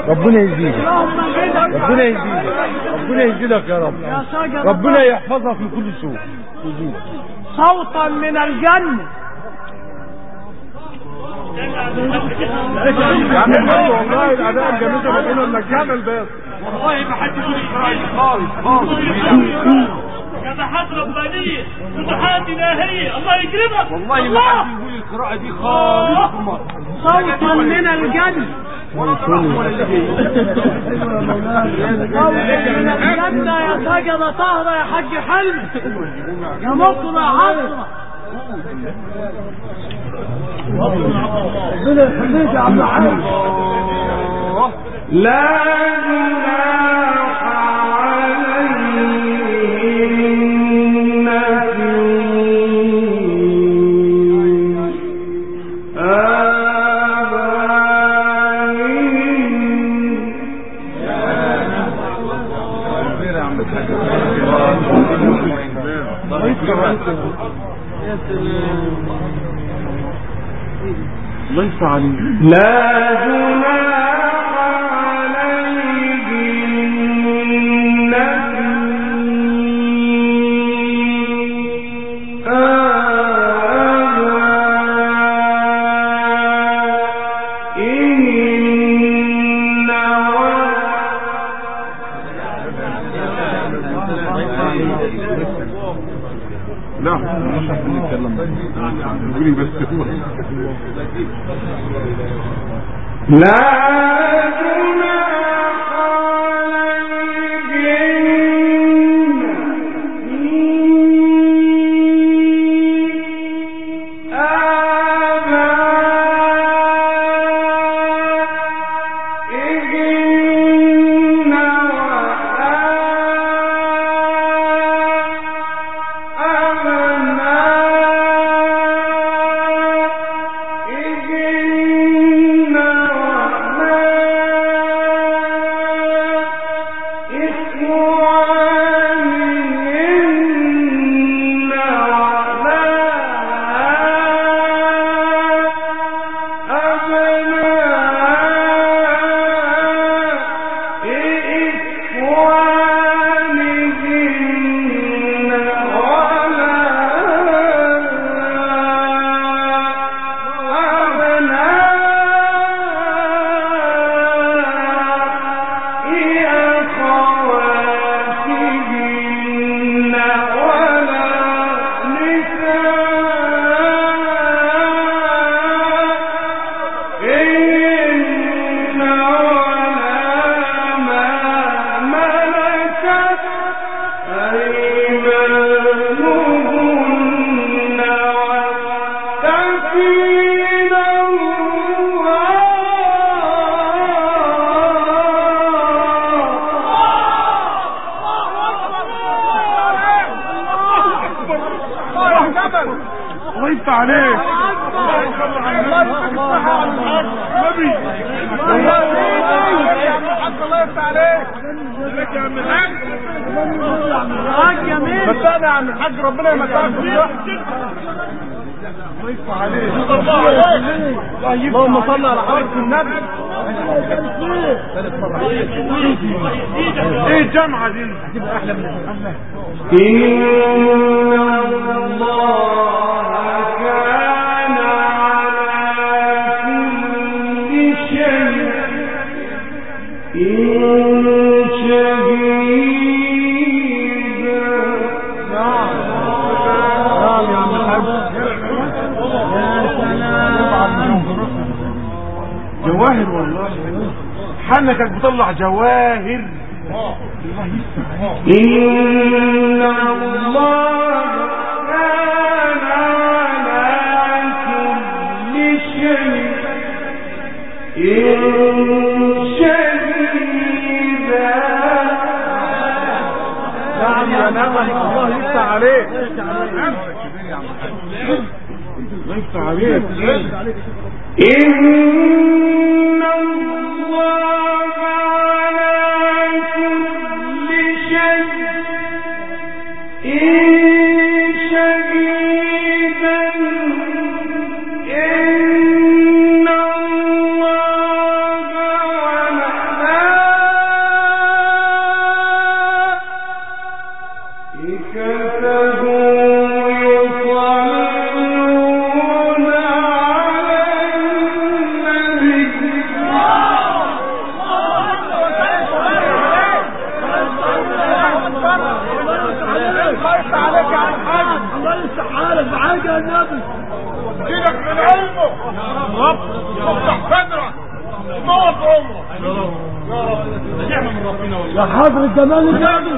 ربنا يزيدك ربنا يزيدك ربنا يزيدك يا رب ربنا يحفظك من كل سوء يزيدك صوتا من الجنة يا عم الحمد والله الاداء الجميل ده بيقولوا انك جامل بس والله ما حد يقول لي خالص خالص فتحات ربانية فتحات إلهية الله يكرمك والله ما حد يقول القراءة دي خالص صوتا من الجنة صوتا من الجنة يا سجدة طهرة يا حاج حلمي يا مصر يا عصرة ربنا يخليك يا عم حمد لا جناح الله يفتح عليك لا جناح عليهن لا مش عارفين نتكلم قولي بس هو لا جناح عليهن آبائهن الله يفتح عليك الله يفتح عليك لك يا عم الحاج متانا يا عم الحاج ربنا يمتعك بالصحة الله يفتح عليك اللهم صل على حضرة النبي ايه الجامعة دي هتبقى احلى من الحملة إن الله كان على كل شيء شهيدا. نعم نعم يا عم الحاج يا سلام جواهر والله حنكك بتطلع جواهر إن الله كان على كل شيء شهيدا. نعم يا نعم الله يفتح عليك الله يفتح عليك إن الله على كل شيء شهيدا. إن الله نعمة من ربنا والله. يا حضر الجمال النبي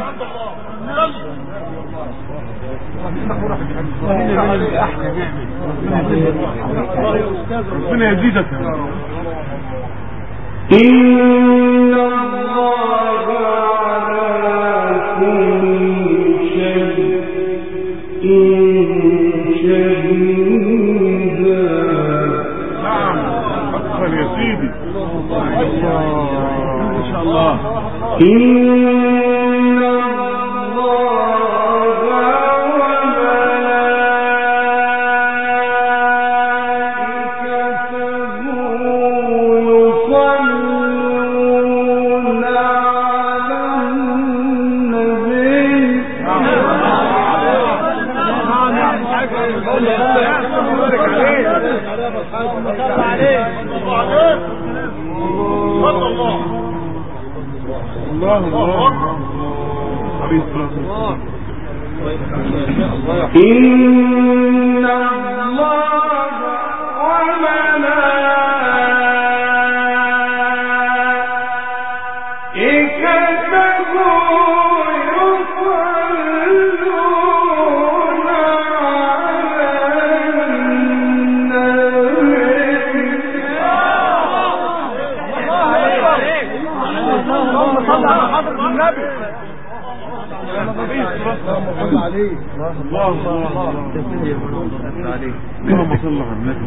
ربنا يزيدك. إن الله على كل شيء شهيدا. نعم حقا يا سيدي. ما شاء الله. إن إن الله وملائكته يصلون على النبي. اللهم صل على حضرة النبي. الله عليه. الله الله عليه. اللهم صل على النبي.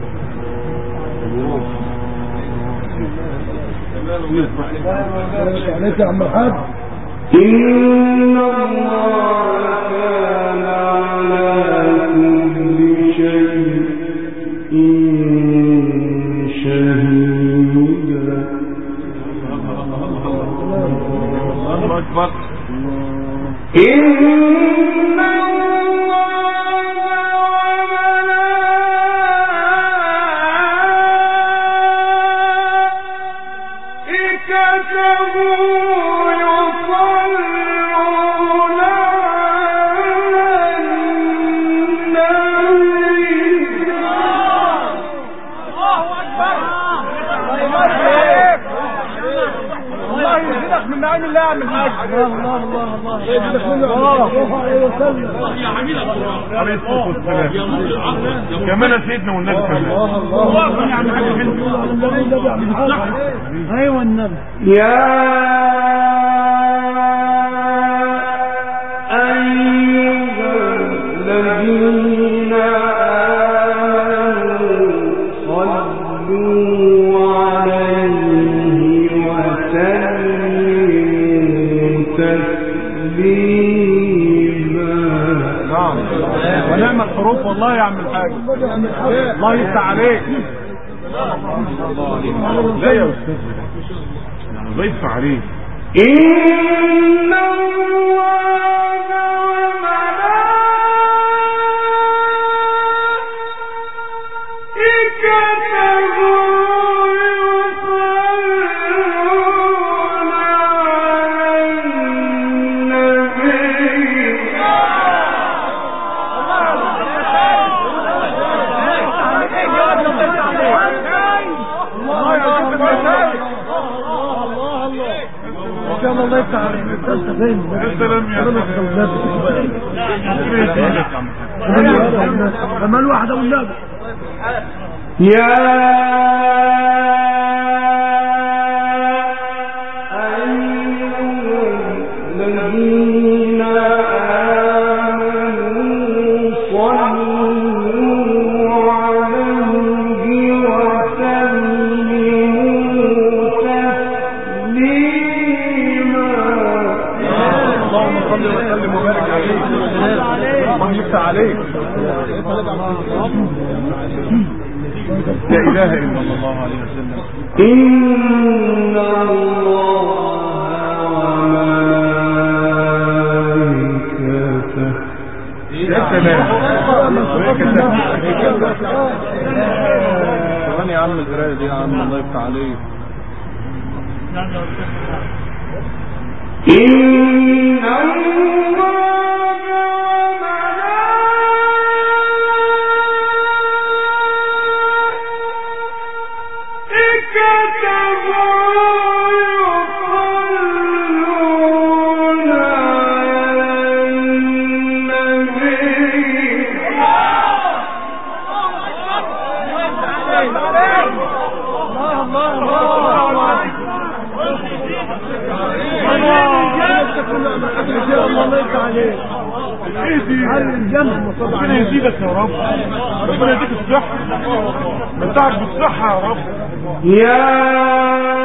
عليك يا عم الحاج. إن الله كان على كل شيء شهيدا. الله أكبر. إن الله وملائكته يصلون على النبي. الله أكبر. الله يزيدك من نعيم الله يا عم الحاج. الله الله الله الله يجزاك الله عليه وسلم. يا حميد القرآن. عليه الصلاة والسلام. يا نور العقل. كمان سيدنا والنبي كمان. الله الله يا عم الحاج. النبي النبي يا عم الحاج. ايوه النبي. يا أيها الذين آمنوا صلوا عليه وسلموا تسليما. نعم ونعم الحروف والله يا عم الحاج. الله يفتح عليك. لا يا أستاذ يعني ضيف عليه. إن الله وملائكته يصلون على النبي. الله يفتح عليك. انت فين؟ يا سلام يا سلام. كمان واحدة والنبي. يا أيها الذين آمنوا صلوا عليه وسلموا تسليما. اللهم صل وسلم وبارك عليك. الله يفتح عليك. لا إله إلا الله عليه وسلم. إن الله وملائكته. يا سلام. كمان يا عم القرايه دي يا عم. الله يفتح عليك. إن الله وملائكته ربنا يزيدك يا رب، ربنا يديك الصحة، متعب بالصحة يا رب. يا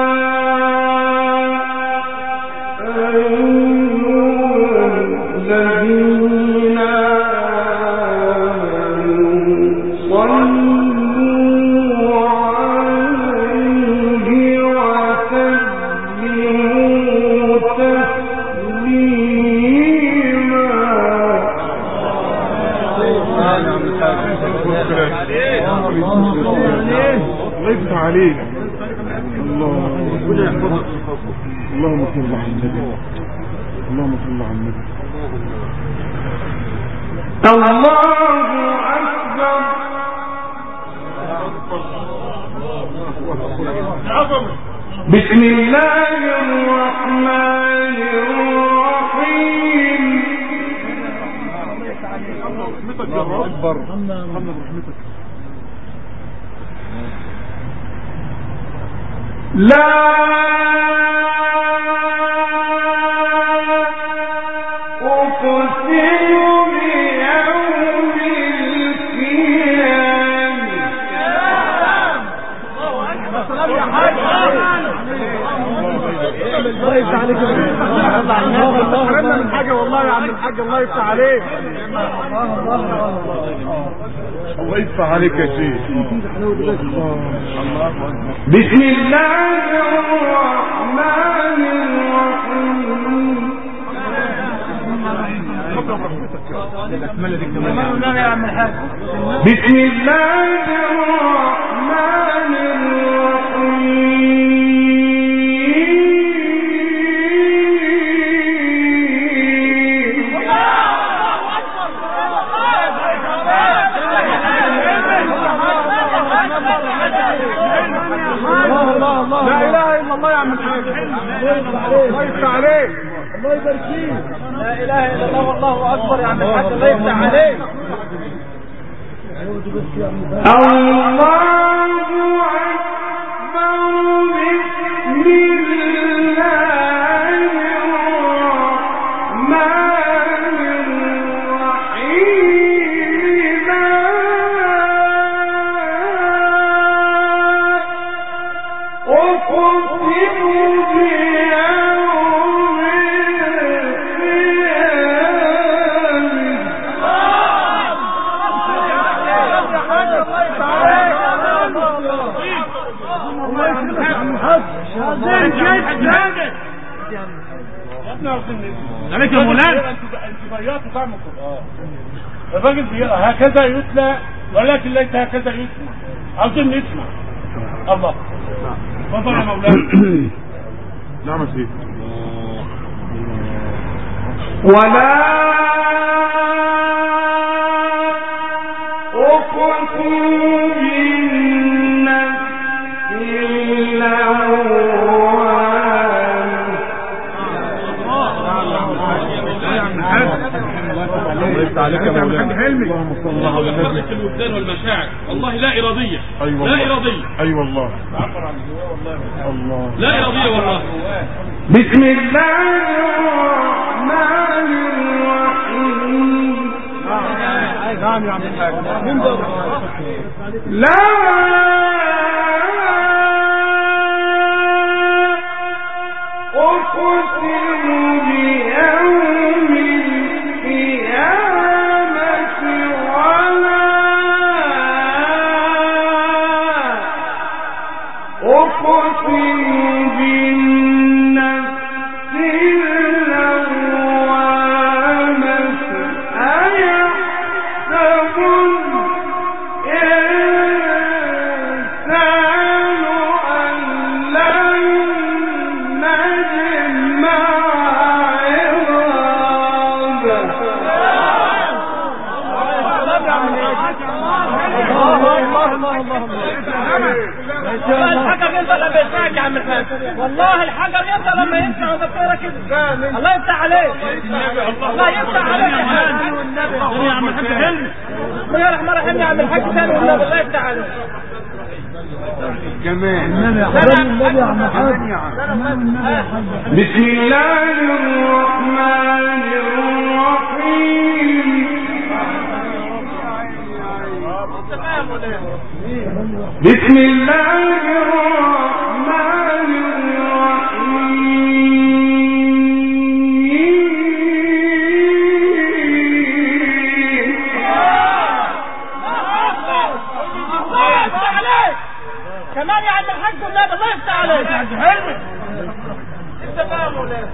الله يفتح عليك. الله ربنا يحفظك. اللهم صل على النبي، اللهم صل على النبي. الله أكبر. بسم الله الرحمن الرحيم. أكبر محمد رحمتك. لا أقسم بيوم الله يفتح عليك. الله حاجة والله يا عم الحاج، الله يفتح عليك. الله يفتح عليك يا شيخ. بسم الله الرحمن الرحيم. بسم الله الرحمن الرحيم. لا اله الا الله يا عم الحاج، الله يفتح عليك، الله يبارك فيك. لا اله الا الله والله اكبر يا عم الحاج، الله يفتح عليك. الله أكبر. بسم الله الرحمن الرحيم. أقسم عليك يا مولانا. انتباهيات وطعم القرآن. الراجل هكذا يتلى ولكن ليس هكذا يسمع. عاوزين نسمع. الله. تفضل يا مولانا. نعم يا سيدي. ولا أقسم بالنفس عليك يا مولانا. اللهم صل على النبي. الوجدان والمشاعر والله لا إرادية. أيوة لا إرادية. أي والله. الله. لا إرادية والله. بسم الله الرحمن الرحيم. نعم يا عم الحاج. لا أقسم بيوم القيامة ولا أقسم بالنفس اللوامة. أيحسب الإنسان أن لن نجمع عظامه. الحجر ينزل لما يسمعك يا عم الحاج، والله الحجر ينزل لما يسمع وتقرا كده. الله يفتح عليك، الله يفتح عليك يا عم الحاج. حلمي بسم الله الرحمن الرحيم يا عم الحاج ثاني والنبي، الله يفتح عليك. جمال النبي يا عم الحاج. بسم الله الرحمن الرحيم. بسم الله الرحمن الرحيم كمان يا عم الحاج والنبي الله يفتح عليك يا عم حلمي انت بقى يا مولانا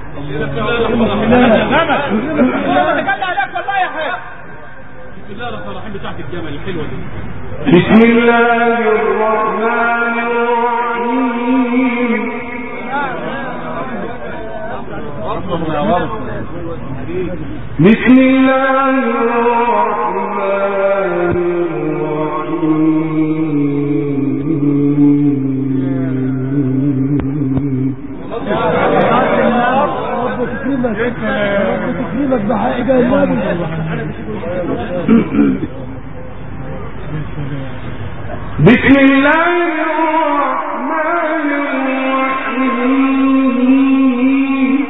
الله تكلم عليك والله يا حاج بسم الله الرحمن الرحيم بتاعت الجمل الحلوه دي بسم الله الرحمن الرحيم بسم الله الرحمن تكريمك بحقيقة النبي. بسم الله الرحمن الرحيم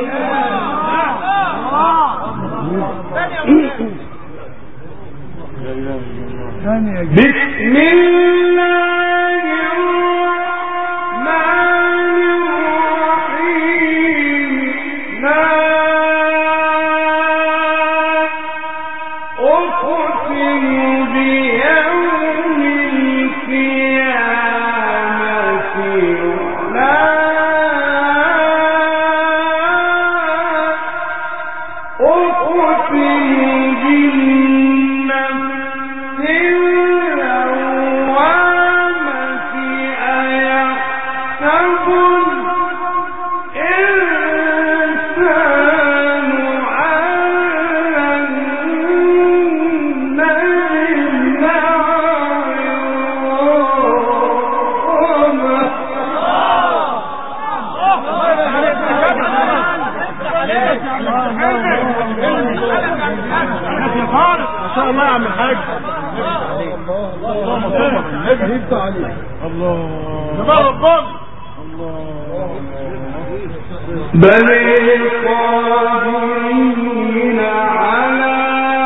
بسم الله الرحمن الرحيم لا أقسم بيوم القيامة لا أقسم بالنفس اللوامة أيحسب الإنسان أن نجمع ما شاء الله يا عم الحاج اللهم صل على النبي يفتح عليك. الله جمال ربنا بل القادرين على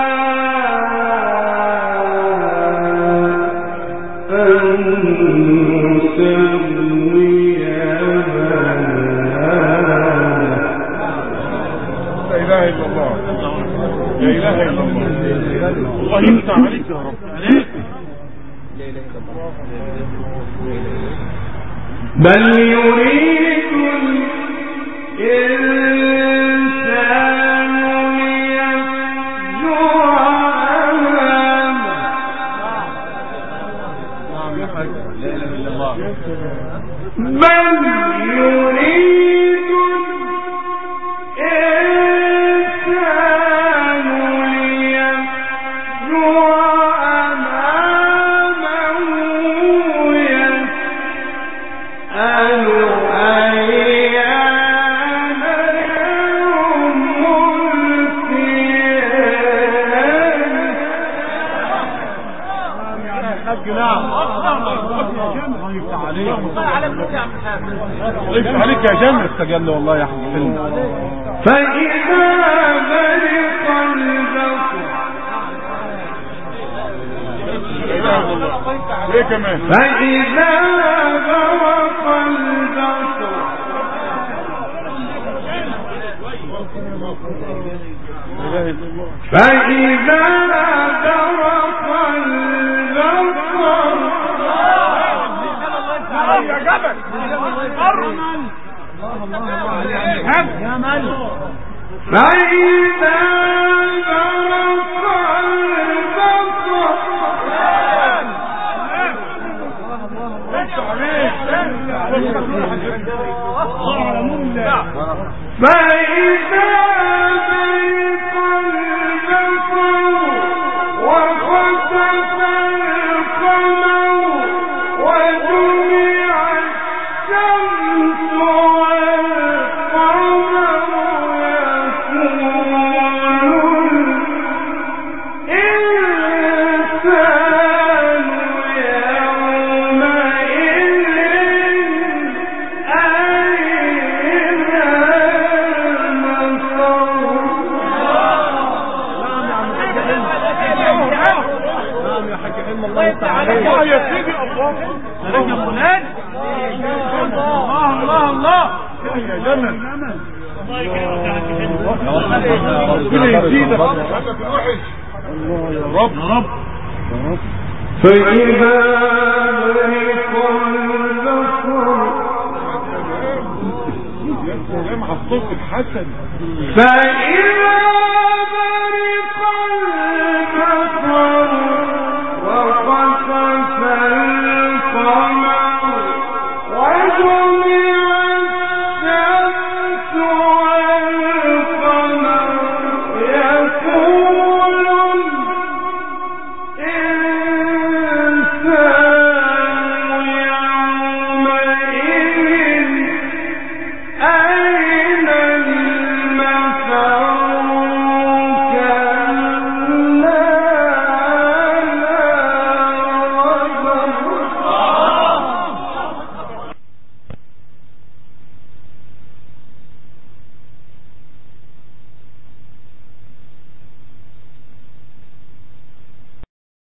أن نسوي لا اله الا الله لا اله الا الله الله يفتح عليك يا رب بل يريد الإنسان ليفجر أمامه بل يريد الإنسان ليفجر أمامه يسأل أيان يوم يفتح عليك يا جمل استجل والله يا حبيبي فيلم فإذا برق البصر ايه كمان فإذا برق البصر فإذا برق البصر يا جبل يا مال. فإذا برق البصر فإذا برق البصر وخسف القمر وجمع الشمس والقمر يقول الإنسان يومئذ أين المفر سلام يا فلان. الله الله الله يا جمل الله يكرمك ربنا يزيدك هذا في الوحش. الله يا رب يا رب. فإذا برق البصر يا سلام على الصوت الحسن. فإذا